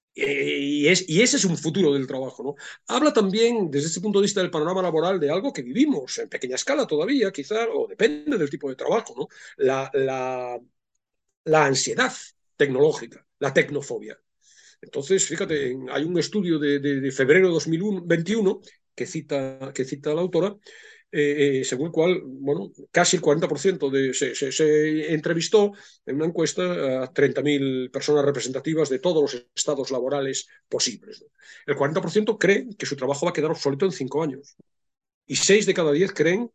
Y, es, y, ese es un futuro del trabajo, ¿no? Habla también, desde este punto de vista del panorama laboral, de algo que vivimos en pequeña escala todavía, quizá, o depende del tipo de trabajo, ¿no? La, la, la ansiedad tecnológica, la tecnofobia. Entonces, fíjate, hay un estudio de, de, de febrero de dos mil veintiuno que cita, que cita la autora, eh, eh, según el cual, bueno, casi el cuarenta por ciento de, se, se, se entrevistó en una encuesta a treinta mil personas representativas de todos los estados laborales posibles, ¿no? El cuarenta por ciento cree que su trabajo va a quedar obsoleto en cinco años. Y seis de cada diez creen,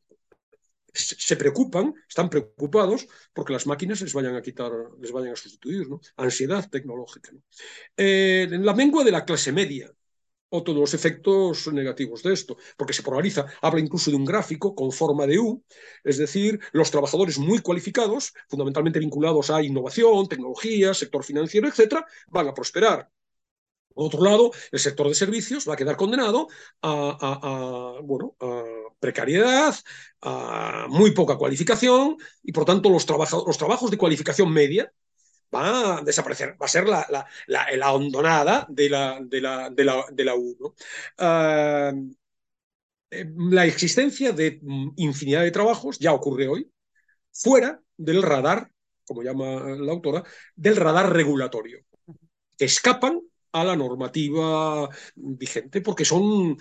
se preocupan, están preocupados porque las máquinas les vayan a quitar, les vayan a sustituir, ¿no? Ansiedad tecnológica, ¿no? Eh, la mengua de la clase media, otro de los efectos negativos de esto, porque se polariza, habla incluso de un gráfico con forma de U, es decir, los trabajadores muy cualificados, fundamentalmente vinculados a innovación, tecnología, sector financiero, etcétera, van a prosperar. Por otro lado, el sector de servicios va a quedar condenado a, a, a, bueno, a precariedad, a muy poca cualificación, y por tanto los, trabaja, los trabajos de cualificación media va a desaparecer, va a ser la, la, la, la hondonada de la, de la, de la, de la U, ¿no? Uh, la existencia de infinidad de trabajos ya ocurre hoy, fuera del radar, como llama la autora, del radar regulatorio, que escapan a la normativa vigente porque son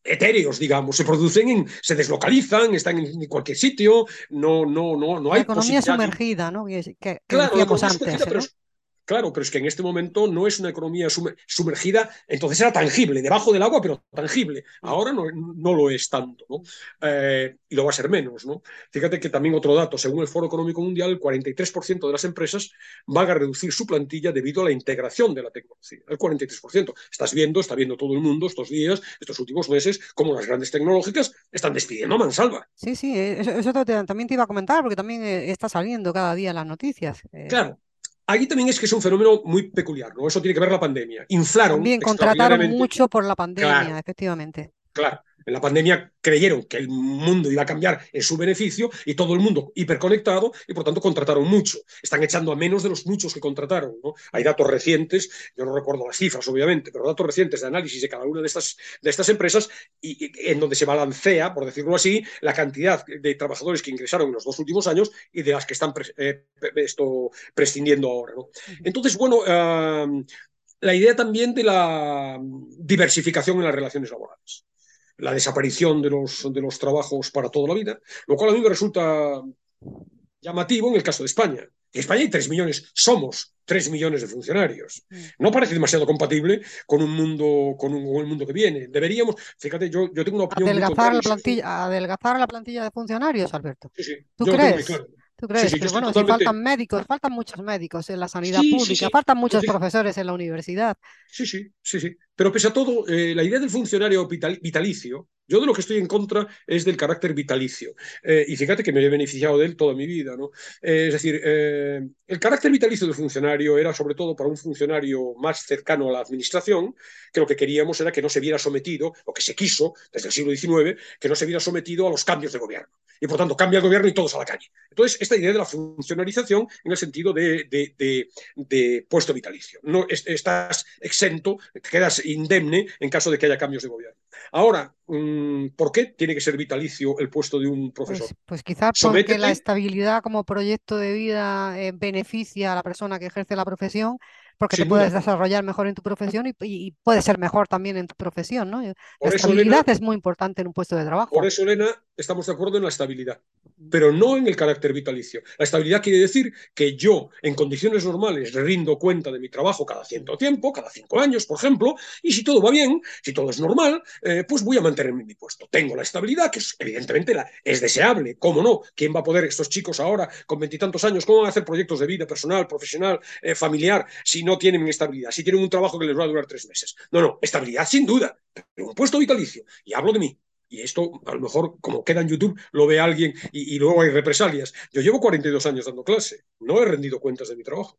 etéreos, digamos, se producen, en, se deslocalizan, están en cualquier sitio, no, no, no, no La hay economía posibilidad de... sumergida, ¿no? Que, que- que Claro, la decíamos economía antes, sumergida, pero ¿no? es, claro, pero es que en este momento no es una economía sumergida, entonces era tangible, debajo del agua, pero tangible. Mm. Ahora no, no lo es tanto, ¿no? Eh, y lo va a ser menos, ¿no? Fíjate que también otro dato, según el Foro Económico Mundial, el cuarenta y tres por ciento de las empresas van a reducir su plantilla debido a la integración de la tecnología. El cuarenta y tres por ciento. Estás viendo, está viendo todo el mundo estos días, estos últimos meses, cómo las grandes tecnológicas están despidiendo a mansalva. Sí, sí, eh, eso, eso te- también te iba a comentar, porque también eh, está saliendo cada día en las noticias. Eh, Claro, ahí también es que es un fenómeno muy peculiar, ¿no? Eso tiene que ver la pandemia. Inflaron también contrataron extraordinariamente. mucho por la pandemia, Claro, efectivamente. claro. En la pandemia creyeron que el mundo iba a cambiar en su beneficio y todo el mundo hiperconectado y por tanto contrataron mucho. Están echando a menos de los muchos que contrataron, ¿no? Hay datos recientes, yo no recuerdo las cifras obviamente, pero datos recientes de análisis de cada una de estas, de estas empresas y, y, en donde se balancea, por decirlo así, la cantidad de trabajadores que ingresaron en los dos últimos años y de las que están pre, eh, esto, prescindiendo ahora, ¿no? Entonces, bueno, uh, la idea también de la diversificación en las relaciones laborales, la desaparición de los, de los trabajos para toda la vida, lo cual a mí me resulta llamativo en el caso de España. En España hay tres millones, somos tres millones de funcionarios. No parece demasiado compatible con un mundo, con, un, con el mundo que viene. Deberíamos, fíjate, yo, yo tengo una opinión muy Adelgazar contraria. la plantilla, adelgazar a la plantilla de funcionarios, Alberto. Sí, sí, ¿Tú yo lo tengo muy crees? claro. ¿Tú Sí, crees? sí, yo Pero estoy bueno, si totalmente... faltan médicos, faltan muchos médicos en la sanidad Sí, sí, pública, sí. faltan muchos Yo, profesores en la universidad. Sí, sí, sí, sí. Pero pese a todo, eh, la idea del funcionario vital, vitalicio, yo de lo que estoy en contra es del carácter vitalicio. Eh, y fíjate que me he beneficiado de él toda mi vida, ¿no? Eh, es decir, eh, el carácter vitalicio del funcionario era sobre todo para un funcionario más cercano a la administración, que lo que queríamos era que no se viera sometido, o que se quiso desde el siglo diecinueve, que no se viera sometido a los cambios de gobierno. Y por tanto, cambia el gobierno y todos a la calle. Entonces, esta idea de la funcionarización en el sentido de, de, de, de puesto vitalicio. No, es, estás exento, te quedas indemne en caso de que haya cambios de gobierno. Ahora, ¿por qué tiene que ser vitalicio el puesto de un profesor? Pues, pues quizás porque la Sométete. estabilidad como proyecto de vida eh, beneficia a la persona que ejerce la profesión, porque te Sin puedes duda. desarrollar mejor en tu profesión y, y puedes ser mejor también en tu profesión, ¿no? La Por eso, estabilidad Elena, es muy importante en un puesto de por trabajo. eso, Elena, estamos de acuerdo en la estabilidad, pero no en el carácter vitalicio. La estabilidad quiere decir que yo, en condiciones normales, rindo cuenta de mi trabajo cada cierto tiempo, cada cinco años, por ejemplo, y si todo va bien, si todo es normal, eh, pues voy a mantenerme en mi puesto. Tengo la estabilidad, que es, evidentemente la, es deseable, ¿cómo no? ¿Quién va a poder, estos chicos ahora, con veintitantos años, cómo van a hacer proyectos de vida personal, profesional, eh, familiar, si no tienen estabilidad, si tienen un trabajo que les va a durar tres meses? No, no, estabilidad sin duda, pero un puesto vitalicio, y hablo de mí. Y esto, a lo mejor, como queda en YouTube, lo ve alguien y, y luego hay represalias. Yo llevo cuarenta y dos años dando clase. No he rendido cuentas de mi trabajo.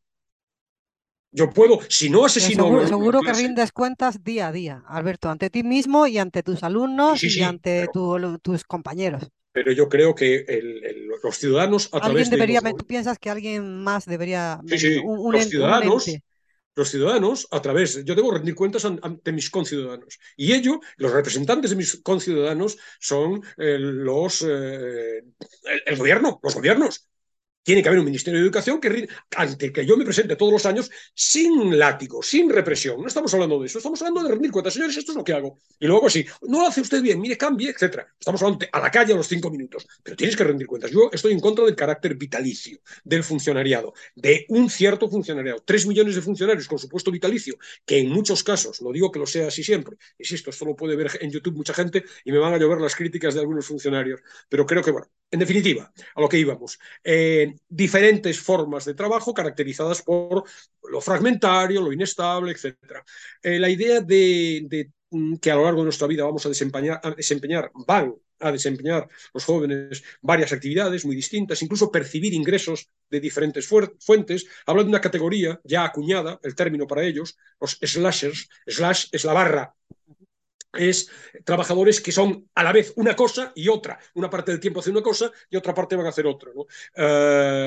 Yo puedo, si no Pero asesino a un seguro, alumno en seguro que clase, rindes cuentas día a día, Alberto, ante ti mismo y ante tus sí, alumnos sí, y sí, ante pero, tu- tus compañeros. pero yo creo que el, el, los ciudadanos, a Alguien través de debería, los... ¿tú piensas que alguien más debería Sí, venir? sí, Un, un los ente, un ciudadanos, ente. los ciudadanos, a través, yo debo rendir cuentas ante mis conciudadanos. Y ello, los representantes de mis conciudadanos son eh, los, eh, el, el gobierno, los gobiernos. Tiene que haber un Ministerio de Educación que, ante que yo me presente todos los años sin látigo, sin represión. No estamos hablando de eso, estamos hablando de rendir cuentas. Señores, esto es lo que hago. Y luego sí, no lo hace usted bien, mire, cambie, etcétera. Estamos hablando a la calle a los cinco minutos, pero tienes que rendir cuentas. Yo estoy en contra del carácter vitalicio del funcionariado, de un cierto funcionariado. Tres millones de funcionarios con su puesto vitalicio, que en muchos casos, no digo que lo sea así siempre, insisto, esto lo puede ver en YouTube mucha gente y me van a llover las críticas de algunos funcionarios, pero creo que, bueno, en definitiva, a lo que íbamos. Eh, diferentes formas de trabajo caracterizadas por lo fragmentario, lo inestable, etcétera. Eh, la idea de, de, que a lo largo de nuestra vida vamos a desempeñar, a desempeñar, van a desempeñar los jóvenes varias actividades muy distintas, incluso percibir ingresos de diferentes fuentes. Habla de una categoría ya acuñada, el término para ellos, los slashers. Slash es la barra, es trabajadores que son a la vez una cosa y otra. Una parte del tiempo hacen una cosa y otra parte van a hacer otra, ¿no? Eh,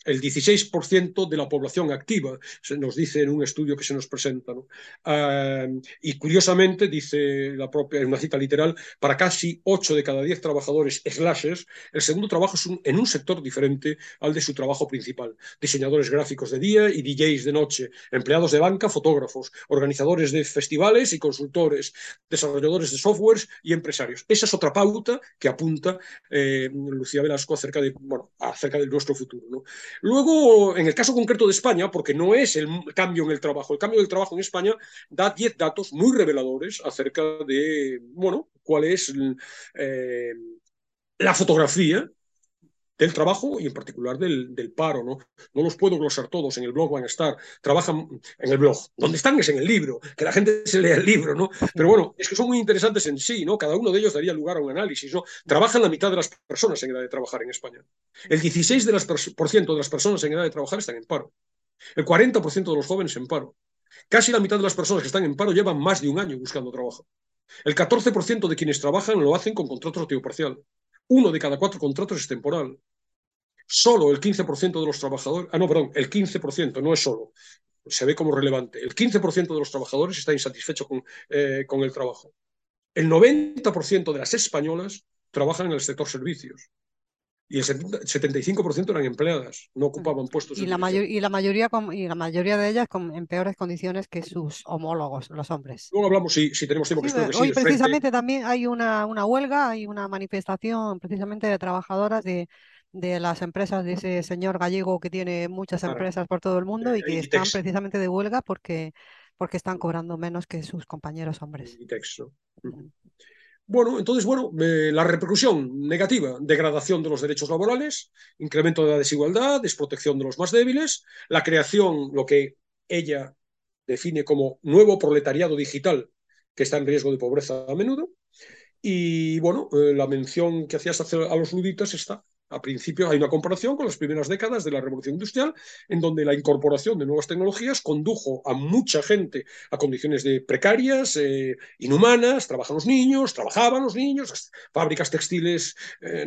el dieciséis por ciento de la población activa, se nos dice en un estudio que se nos presenta, ¿no? Uh, y curiosamente, dice la propia, en una cita literal, para casi ocho de cada diez trabajadores slashers, el segundo trabajo es un, en un sector diferente al de su trabajo principal. Diseñadores gráficos de día y D Js de noche, empleados de banca, fotógrafos, organizadores de festivales y consultores, desarrolladores de softwares y empresarios. Esa es otra pauta que apunta eh, Lucía Velasco acerca de, bueno, acerca de nuestro futuro, ¿no? Luego, en el caso concreto de España, porque no es el cambio en el trabajo, el cambio del trabajo en España da diez datos muy reveladores acerca de, bueno, cuál es eh, la fotografía del trabajo y en particular del, del paro, ¿no? No los puedo glosar todos, en el blog van a estar, trabajan en el blog, donde están es en el libro, que la gente se lea el libro, ¿no? Pero bueno, es que son muy interesantes en sí, ¿no? Cada uno de ellos daría lugar a un análisis, ¿no? Trabajan la mitad de las personas en edad de trabajar en España. El dieciséis por ciento de las personas en edad de trabajar están en paro. El cuarenta por ciento de los jóvenes en paro. Casi la mitad de las personas que están en paro llevan más de un año buscando trabajo. El catorce por ciento de quienes trabajan lo hacen con contrato a tiempo parcial. Uno de cada cuatro contratos es temporal. Solo el quince por ciento de los trabajadores, ah, no, perdón, el quince por ciento, no es solo, se ve como relevante, el quince por ciento de los trabajadores está insatisfecho con, eh, con el trabajo. El noventa por ciento de las españolas trabajan en el sector servicios y el setenta y cinco por ciento eran empleadas, no ocupaban puestos y de la, dirección. mayor, y, la mayoría con, y la mayoría de ellas con, en peores condiciones que sus homólogos, los hombres. Luego hablamos, si, si tenemos tiempo, Sí, que espero que sí, hoy el frente. precisamente también hay una, una huelga, hay una manifestación precisamente de trabajadoras de, de las empresas de ese señor gallego que tiene muchas Para, empresas por todo el mundo y eh, que están Inditex. precisamente de huelga porque, porque están cobrando menos que sus compañeros hombres. Inditex, ¿no? Ujú. Bueno, entonces, bueno, eh, la repercusión negativa, degradación de los derechos laborales, incremento de la desigualdad, desprotección de los más débiles, la creación, lo que ella define como nuevo proletariado digital, que está en riesgo de pobreza a menudo, y bueno, eh, la mención que hacías a los luditas está. A principio hay una comparación con las primeras décadas de la Revolución Industrial, en donde la incorporación de nuevas tecnologías condujo a mucha gente a condiciones de precarias, eh, inhumanas, trabajan los niños, trabajaban los niños, fábricas textiles eh,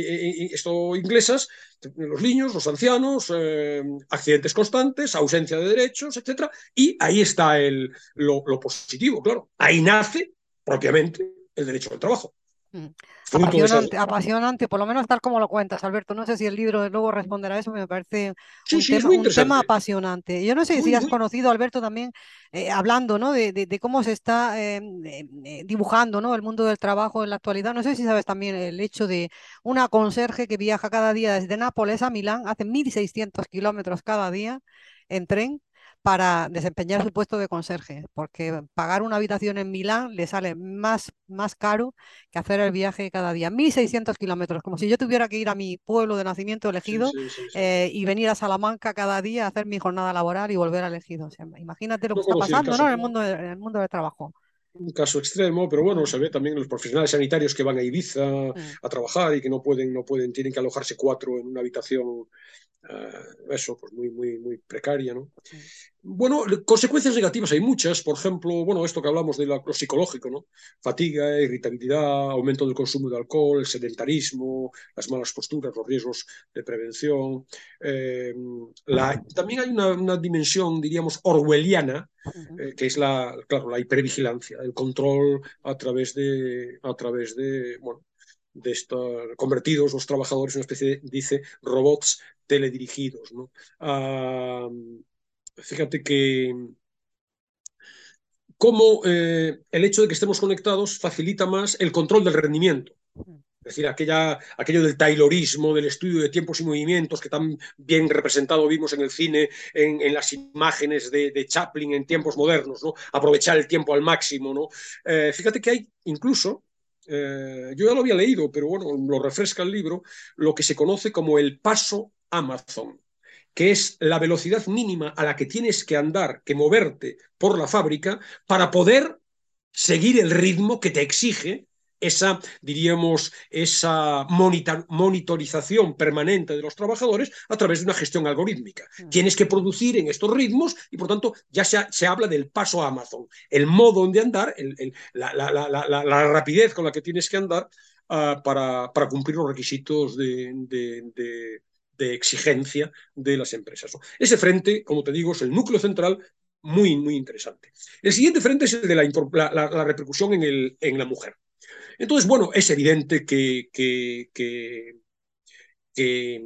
esto, inglesas, los niños, los ancianos, eh, accidentes constantes, ausencia de derechos, etcétera. Y ahí está el, lo, lo positivo, claro. Ahí nace propiamente el derecho al trabajo. Mm. Fruto de esas... Apasionante, apasionante, por lo menos tal como lo cuentas, Alberto. No sé si el libro de luego responderá a eso, me parece Sí, un sí, es tema, muy un tema interesante. apasionante. Yo no sé si Muy, has muy... conocido, Alberto, también eh, hablando, ¿no? de, de, de cómo se está eh, eh, dibujando, ¿no? el mundo del trabajo en la actualidad. No sé si sabes también el hecho de una conserje que viaja cada día desde Nápoles a Milán, hace mil seiscientos kilómetros cada día en tren para desempeñar su puesto de conserje, porque pagar una habitación en Milán le sale más, más caro que hacer el viaje cada día. mil seiscientos kilómetros, como si yo tuviera que ir a mi pueblo de nacimiento Sí, elegido sí, sí, sí. eh, y venir a Salamanca cada día a hacer mi jornada laboral y volver a elegido. O sea, imagínate lo que No está conocí el pasando, ¿no? caso, en el mundo, de- en el mundo del trabajo. un caso extremo, pero bueno, Mm, se ve también los profesionales sanitarios que van a Ibiza mm, a trabajar y que no pueden, no pueden, tienen que alojarse cuatro en una habitación, uh, eso, pues muy, muy, muy precaria, ¿no? mm. Bueno, consecuencias negativas hay muchas, por ejemplo, bueno, esto que hablamos de lo psicológico, ¿no? Fatiga, irritabilidad, aumento del consumo de alcohol, el sedentarismo, las malas posturas, los riesgos de prevención. Eh, la, también hay una, una, dimensión, diríamos, orwelliana, Ujú. eh, que es la, claro, la hipervigilancia, el control a través de, a través de, bueno, de estar convertidos los trabajadores en una especie de, dice, robots teledirigidos, ¿no? Uh, Fíjate que cómo eh, el hecho de que estemos conectados facilita más el control del rendimiento. Es decir, aquella, aquello del taylorismo, del estudio de tiempos y movimientos que tan bien representado vimos en el cine, en, en las imágenes de, de Chaplin en tiempos modernos, ¿no? Aprovechar el tiempo al máximo, ¿no? Eh, fíjate que hay incluso, eh, yo ya lo había leído, pero bueno, lo refresca el libro, lo que se conoce como el paso Amazon, que es la velocidad mínima a la que tienes que andar, que moverte por la fábrica para poder seguir el ritmo que te exige esa, diríamos, esa monitor, monitorización permanente de los trabajadores a través de una gestión algorítmica. Tienes que producir en estos ritmos y, por tanto, ya se, se habla del paso a Amazon, el modo de andar, el, el, la, la, la, la, la rapidez con la que tienes que andar uh, para, para cumplir los requisitos de, de, de de exigencia de las empresas, ¿no? Ese frente, como te digo, es el núcleo central muy, muy interesante. El siguiente frente es el de la, la, la, la repercusión en, el, en la mujer. Entonces, bueno, es evidente que, que, que, que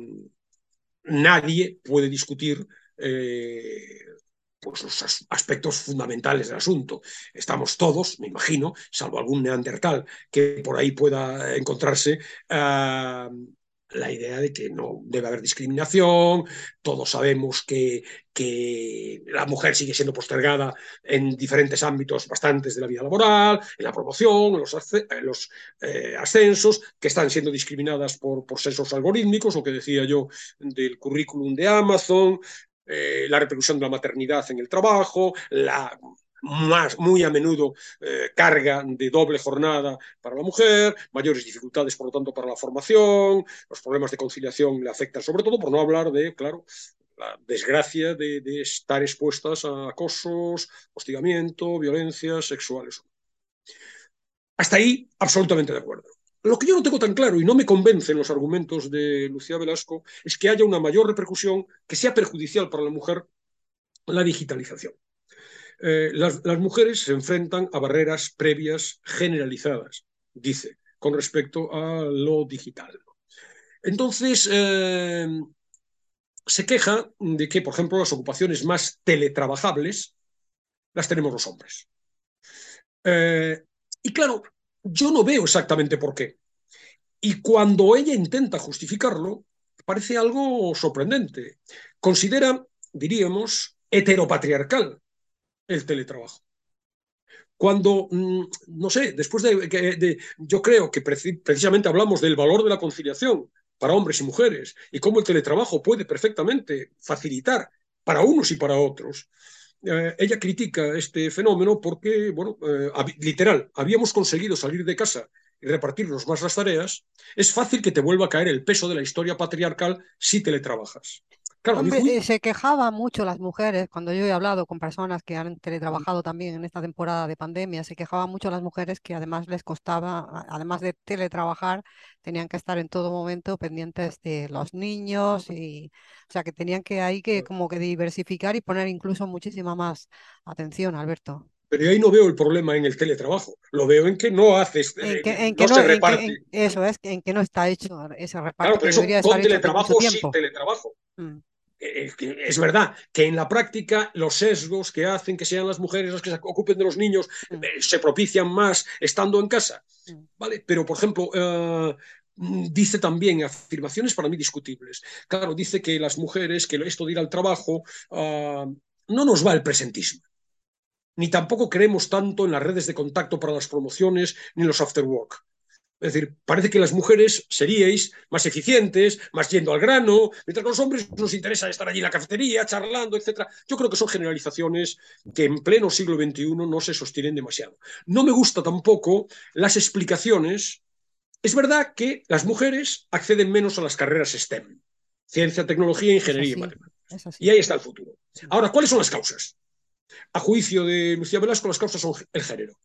nadie puede discutir eh, pues los aspectos fundamentales del asunto. Estamos todos, me imagino, salvo algún neandertal que por ahí pueda encontrarse, uh, la idea de que no debe haber discriminación. Todos sabemos que, que la mujer sigue siendo postergada en diferentes ámbitos bastantes de la vida laboral, en la promoción, en los, en los eh, ascensos, que están siendo discriminadas por, por sesgos algorítmicos, lo que decía yo del currículum de Amazon, eh, la repercusión de la maternidad en el trabajo, la más, muy a menudo eh, carga de doble jornada para la mujer, mayores dificultades, por lo tanto, para la formación, los problemas de conciliación le afectan sobre todo, por no hablar de, claro, la desgracia de, de estar expuestas a acosos, hostigamiento, violencias sexuales. Hasta ahí, absolutamente de acuerdo. Lo que yo no tengo tan claro y no me convencen los argumentos de Lucía Velasco es que haya una mayor repercusión que sea perjudicial para la mujer la digitalización. Eh, las, las mujeres se enfrentan a barreras previas generalizadas, dice, con respecto a lo digital. Entonces, eh, se queja de que, por ejemplo, las ocupaciones más teletrabajables las tenemos los hombres. Eh, y claro, yo no veo exactamente por qué. Y cuando ella intenta justificarlo, parece algo sorprendente. Considera, diríamos, heteropatriarcal el teletrabajo. Cuando, no sé, después de, de, de yo creo que precisamente hablamos del valor de la conciliación para hombres y mujeres y cómo el teletrabajo puede perfectamente facilitar para unos y para otros. Eh, ella critica este fenómeno porque, bueno, eh, literal, habíamos conseguido salir de casa y repartirnos más las tareas. Es fácil que te vuelva a caer el peso de la historia patriarcal si teletrabajas. Claro, Hombre, juicio... se quejaban mucho las mujeres, cuando yo he hablado con personas que han teletrabajado también en esta temporada de pandemia, se quejaban mucho las mujeres que además les costaba, además de teletrabajar, tenían que estar en todo momento pendientes de los niños, y, o sea, que tenían que ahí que como que diversificar y poner incluso muchísima más atención, Alberto. Pero ahí no veo el problema en el teletrabajo, lo veo en que no haces, en que, eh, en no, que no se en reparte. Que, en, eso es, en que no está hecho ese reparto, claro, pero que eso debería con estar teletrabajo hecho hace mucho sí, tiempo. teletrabajo. Mm. Es verdad que en la práctica los sesgos que hacen que sean las mujeres las que se ocupen de los niños mm. se propician más estando en casa, mm. ¿vale? Pero, por ejemplo, uh, dice también afirmaciones para mí discutibles. Claro, dice que las mujeres, que esto de ir al trabajo, uh, no nos va el presentismo. Ni tampoco creemos tanto en las redes de contacto para las promociones ni en los after work. Es decir, parece que las mujeres seríais más eficientes, más yendo al grano, mientras que a los hombres nos interesa estar allí en la cafetería, charlando, etcétera. Yo creo que son generalizaciones que en pleno siglo veintiuno no se sostienen demasiado. No me gusta tampoco las explicaciones. Es verdad que las mujeres acceden menos a las carreras STEM, ciencia, tecnología, ingeniería y matemáticas. Y ahí está el futuro. Ahora, ¿cuáles son las causas? A juicio de Lucía Velasco, las causas son el género.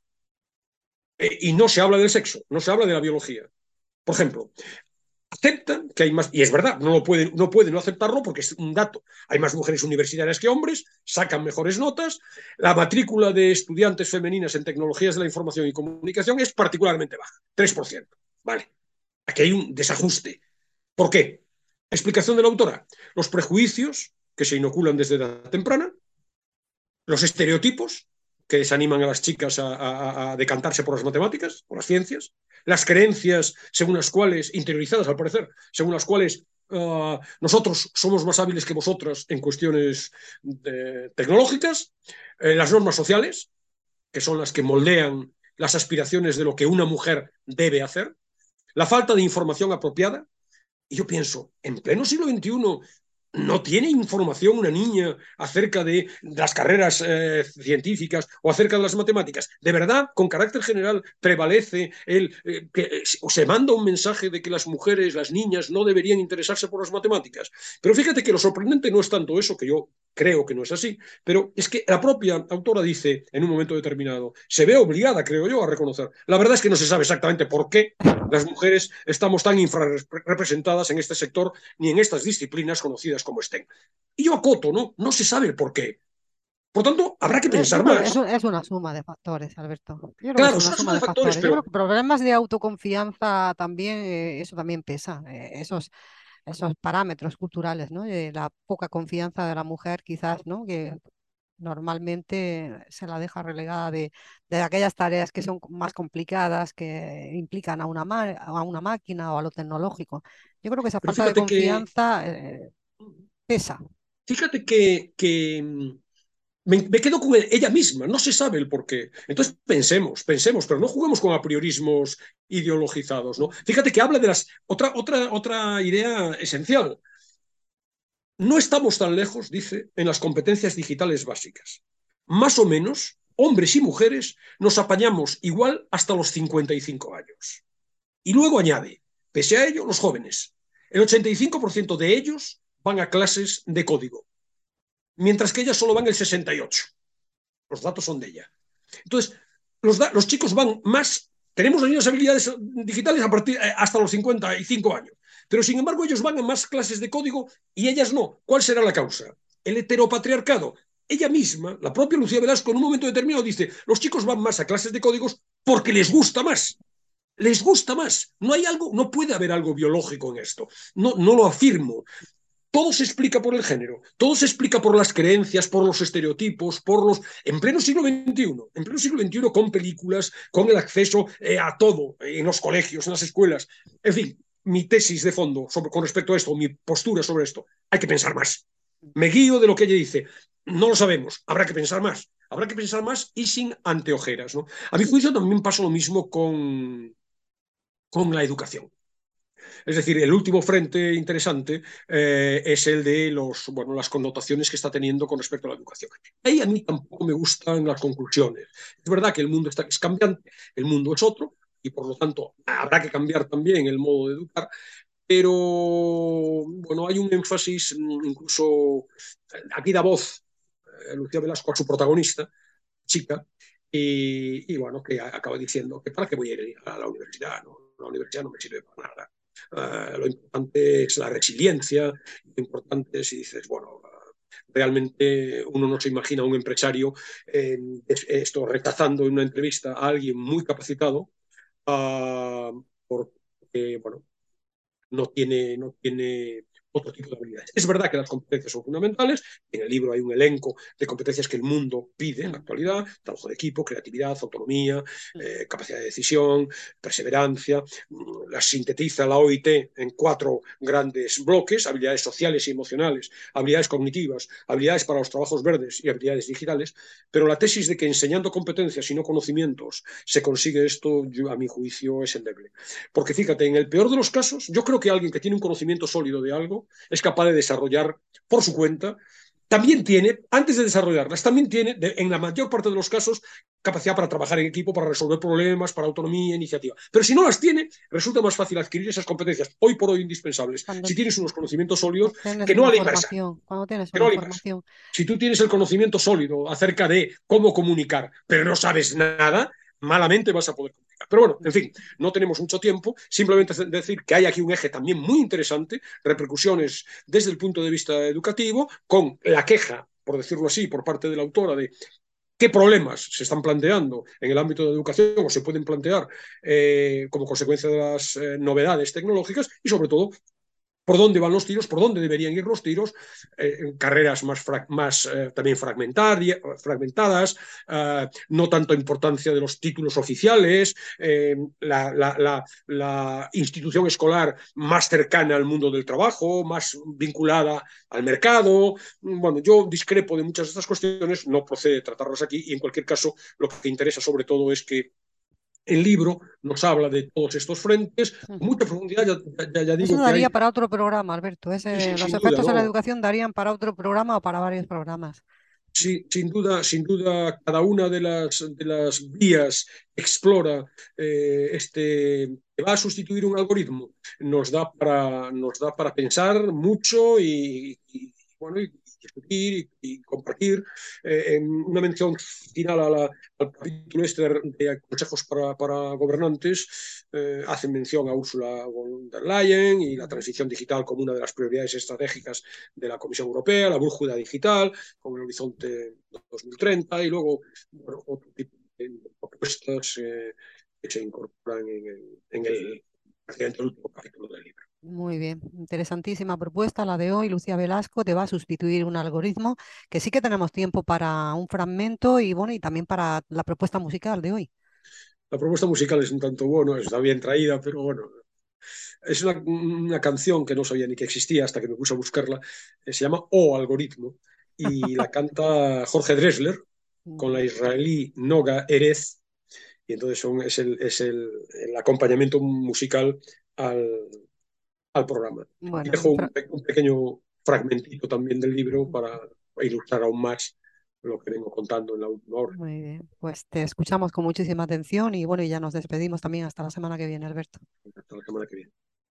Y no se habla del sexo, no se habla de la biología. Por ejemplo, aceptan que hay más, y es verdad, no, lo pueden, no pueden no aceptarlo porque es un dato. Hay más mujeres universitarias que hombres, sacan mejores notas, la matrícula de estudiantes femeninas en tecnologías de la información y comunicación es particularmente baja, tres por ciento. Vale, aquí hay un desajuste. ¿Por qué? Explicación de la autora. Los prejuicios que se inoculan desde edad temprana, los estereotipos que desaniman a las chicas a, a, a decantarse por las matemáticas, por las ciencias, las creencias según las cuales, interiorizadas al parecer, según las cuales uh, nosotros somos más hábiles que vosotras en cuestiones de, tecnológicas, eh, las normas sociales, que son las que moldean las aspiraciones de lo que una mujer debe hacer, la falta de información apropiada. Y yo pienso, en pleno siglo veintiuno, ¿no tiene información una niña acerca de las carreras eh, científicas o acerca de las matemáticas? ¿De verdad, con carácter general, prevalece el eh, que o se manda un mensaje de que las mujeres, las niñas, no deberían interesarse por las matemáticas? Pero fíjate que lo sorprendente no es tanto eso, que yo creo que no es así, pero es que la propia autora dice en un momento determinado, se ve obligada, creo yo, a reconocer. La verdad es que no se sabe exactamente por qué las mujeres estamos tan infrarrepresentadas en este sector ni en estas disciplinas conocidas como STEM. Y yo acoto, ¿no? No se sabe el por qué. Por tanto, habrá que Eh, Yo pensar creo que es, más. un- es una suma de factores, Alberto. Yo creo que es Claro, es una una suma suma de de factores, factores. Yo creo pero que problemas de autoconfianza también, eh, eso también pesa, eh, esos, esos parámetros culturales, ¿no? Eh, la poca confianza de la mujer, quizás, ¿no? Que normalmente se la deja relegada de, de aquellas tareas que son más complicadas, que implican a una, ma- a una máquina o a lo tecnológico. Yo creo que esa pero falta de fíjate que, confianza, eh, pesa. fíjate que, que me, me, quedo con el, ella misma, no se sabe el por qué. Entonces pensemos, pensemos, pero no juguemos con apriorismos ideologizados, ¿no? Fíjate que habla de las... Otra, otra, otra idea esencial. No estamos tan lejos, dice, en las competencias digitales básicas. Más o menos, hombres y mujeres nos apañamos igual hasta los cincuenta y cinco años. Y luego añade, pese a ello, los jóvenes, el ochenta y cinco por ciento de ellos van a clases de código, mientras que ellas solo van el sesenta y ocho por ciento. Los datos son de ella. Entonces, los, los chicos van más, tenemos las mismas habilidades digitales a partir, eh, hasta los cincuenta y cinco años, pero sin embargo ellos van a más clases de código y ellas no. ¿Cuál será la causa? El heteropatriarcado. Ella misma, la propia Lucía Velasco, en un momento determinado dice, los chicos van más a clases de códigos porque les gusta más. Les gusta más. No hay algo, no puede haber algo biológico en esto. No, no lo afirmo. Todo se explica por el género, todo se explica por las creencias, por los estereotipos, por los... En pleno siglo veintiuno, en pleno siglo veintiuno con películas, con el acceso eh, a todo, en los colegios, en las escuelas. En fin, mi tesis de fondo sobre, con respecto a esto, mi postura sobre esto, hay que pensar más. Me guío de lo que ella dice. No lo sabemos, habrá que pensar más. Habrá que pensar más y sin anteojeras, ¿no? A mi juicio también pasa lo mismo con, con la educación. Es decir, el último frente interesante eh, es el de los, bueno, las connotaciones que está teniendo con respecto a la educación. Ahí a mí tampoco me gustan las conclusiones. Es verdad que el mundo está, es cambiante, el mundo es otro, y por lo tanto habrá que cambiar también el modo de educar, pero bueno, hay un énfasis, incluso aquí da voz eh, Lucía Velasco a su protagonista, chica, y, y, bueno, que acaba diciendo que para qué voy a ir a la universidad, ¿no? La universidad no me sirve para nada. Uh, lo importante es la resiliencia, lo importante es si dices, bueno, uh, realmente uno no se imagina a un empresario eh, esto rechazando en una entrevista a alguien muy capacitado uh, porque, bueno, no tiene, no tiene otro tipo de habilidades. Es verdad que las competencias son fundamentales. En el libro hay un elenco de competencias que el mundo pide en la actualidad: trabajo de equipo, creatividad, autonomía, eh, capacidad de decisión, perseverancia. Las sintetiza la O I T en cuatro grandes bloques: habilidades sociales y emocionales, habilidades cognitivas, habilidades para los trabajos verdes y habilidades digitales. Pero la tesis de que enseñando competencias y no conocimientos se consigue esto, yo, a mi juicio, es endeble. Porque fíjate, en el peor de los casos, yo creo que alguien que tiene un conocimiento sólido de algo es capaz de desarrollar por su cuenta. También tiene, antes de desarrollarlas, también tiene, de, en la mayor parte de los casos, capacidad para trabajar en equipo, para resolver problemas, para autonomía, iniciativa. Pero si no las tiene, resulta más fácil adquirir esas competencias, hoy por hoy indispensables, Cuando si tienes unos conocimientos sólidos, tienes que no una a la inversa. formación, cuando tienes Que no una a la inversa. formación. Si tú tienes el conocimiento sólido acerca de cómo comunicar, pero no sabes nada, malamente vas a poder comunicar. Pero bueno, en fin, no tenemos mucho tiempo. Simplemente decir que hay aquí un eje también muy interesante, repercusiones desde el punto de vista educativo, con la queja, por decirlo así, por parte de la autora de qué problemas se están planteando en el ámbito de educación o se pueden plantear eh, como consecuencia de las eh, novedades tecnológicas y, sobre todo, por dónde van los tiros, por dónde deberían ir los tiros, eh, carreras más, más eh, también fragmentadas, eh, no tanto importancia de los títulos oficiales, eh, la, la, la, la institución escolar más cercana al mundo del trabajo, más vinculada al mercado. Bueno, yo discrepo de muchas de estas cuestiones, no procede tratarlas aquí, y en cualquier caso lo que interesa sobre todo es que el libro nos habla de todos estos frentes con mucha profundidad. Ya, ya, ya Eso digo que daría hay, para otro programa, Alberto. sí, sí, Ese, los sin duda, efectos en la ¿no? educación darían para otro programa o para varios programas. Sí, sin duda, sin duda, cada una de las, de las vías explora eh, este que va a sustituir un algoritmo. Nos da para, nos da para pensar mucho y, y bueno, y discutir y, y compartir. Eh, en una mención final a la, al capítulo este de, de consejos para, para gobernantes, eh, hacen mención a Ursula von der Leyen y la transición digital como una de las prioridades estratégicas de la Comisión Europea, la brújula digital con el horizonte dos mil treinta y luego bueno, otro tipo de propuestas eh, que se incorporan en el, en el, en el último capítulo del libro. Muy bien, interesantísima propuesta la de hoy. Lucía Velasco te va a sustituir un algoritmo, que sí que tenemos tiempo para un fragmento y bueno, y también para la propuesta musical de hoy. La propuesta musical es un tanto bueno, está bien traída, pero bueno, es una, una canción que no sabía ni que existía hasta que me puse a buscarla. Se llama O Algoritmo y la canta Jorge Drexler con la israelí Noga Erez. Y entonces son, es, el, es el, el acompañamiento musical al, al programa. Bueno, y dejo un, fra un, pe un pequeño fragmentito también del libro para ilustrar aún más lo que vengo contando en la última hora. Muy bien, pues te escuchamos con muchísima atención y bueno, y ya nos despedimos también hasta la semana que viene, Alberto. Hasta la semana que viene.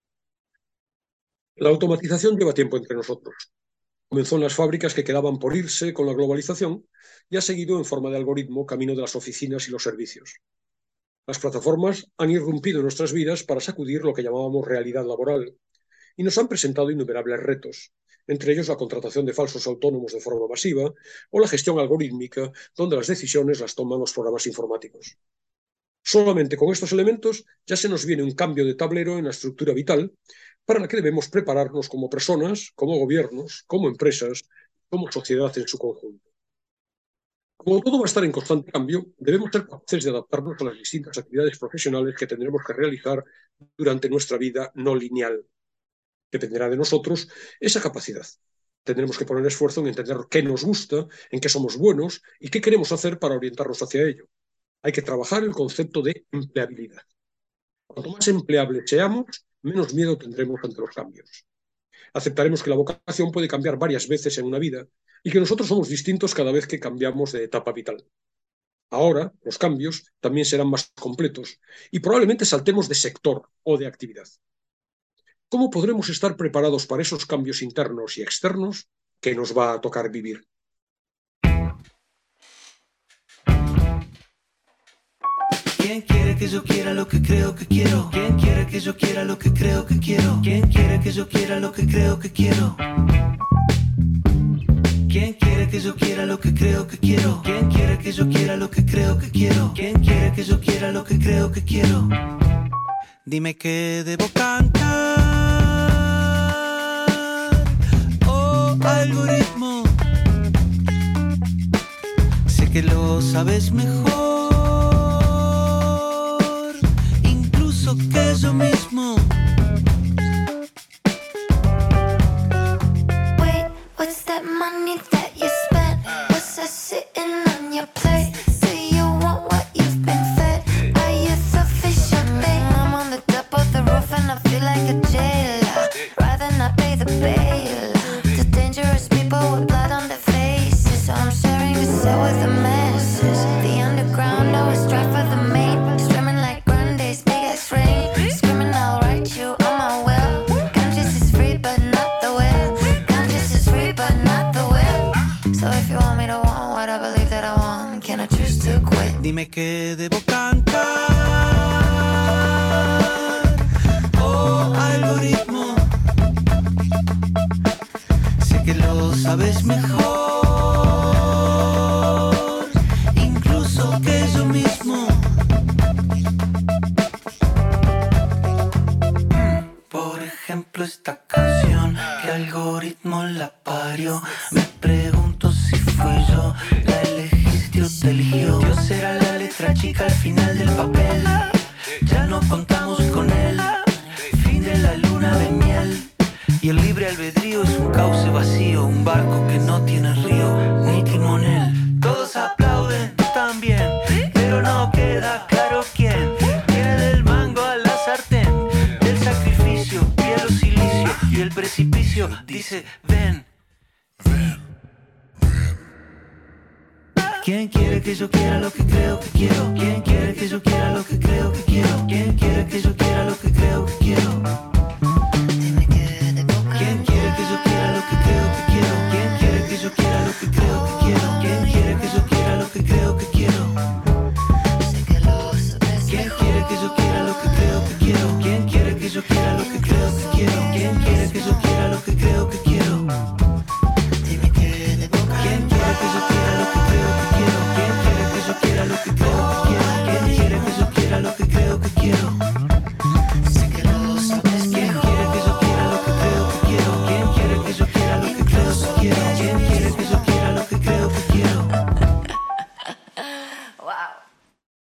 La automatización lleva tiempo entre nosotros. Comenzó en las fábricas que quedaban por irse con la globalización y ha seguido en forma de algoritmo camino de las oficinas y los servicios. Las plataformas han irrumpido en nuestras vidas para sacudir lo que llamábamos realidad laboral y nos han presentado innumerables retos, entre ellos la contratación de falsos autónomos de forma masiva o la gestión algorítmica, donde las decisiones las toman los programas informáticos. Solamente con estos elementos ya se nos viene un cambio de tablero en la estructura vital para la que debemos prepararnos como personas, como gobiernos, como empresas, como sociedad en su conjunto. Como todo va a estar en constante cambio, debemos ser capaces de adaptarnos a las distintas actividades profesionales que tendremos que realizar durante nuestra vida no lineal. Dependerá de nosotros esa capacidad. Tendremos que poner esfuerzo en entender qué nos gusta, en qué somos buenos y qué queremos hacer para orientarnos hacia ello. Hay que trabajar el concepto de empleabilidad. Cuanto más empleables seamos, menos miedo tendremos ante los cambios. Aceptaremos que la vocación puede cambiar varias veces en una vida y que nosotros somos distintos cada vez que cambiamos de etapa vital. Ahora, los cambios también serán más completos y probablemente saltemos de sector o de actividad. ¿Cómo podremos estar preparados para esos cambios internos y externos que nos va a tocar vivir? ¿Quién quiere que yo quiera lo que creo que quiero? ¿Quién quiere que yo quiera lo que creo que quiero? ¿Quién quiere que yo quiera lo que creo que quiero? ¿Quién quiere que yo quiera lo que creo que quiero? ¿Quién quiere que yo quiera lo que creo que quiero? ¿Quién quiere que yo quiera lo que creo que quiero? Dime qué debo cantar. Oh, algoritmo, sé que lo sabes mejor, incluso que yo mismo. Wait, what's that money that you spent? What's that sitting on your plate? Do you want what you've been fed? Are you sufficient, babe? I'm on the top of the roof and I feel like a jailer. Rather not pay the bail. The dangerous people with blood on their faces, so I'm sharing the cell with the masses. The underground always strive for the main, streaming like Grande's big ass rain. Screaming, I'll write you on my will. Conscious is free but not the will. Conscious is free but not the will. So if you want me to want what I believe that I want, can I choose to quit? Dime qué debo cantar. Oh, algoritmo, sé que lo sabes mejor, incluso que yo mismo. Por ejemplo, esta canción, ¿qué algoritmo la parió? Me pregunto si fui yo, la elegiste o te eligió. Dios será la letra chica al final del papel. Ya no contamos con él. Fin de la luna de miel. Y el libre albedrío es un cauce vacío, un barco que no tiene río ni timonel. Todos aplauden también, pero no queda claro quién. Viene del mango a la sartén, del sacrificio, hielo, silicio y el precipicio dice ven. ¿Quién quiere que yo quiera lo que creo que quiero? ¿Quién quiere que yo quiera lo que creo que quiero? ¿Quién quiere que yo quiera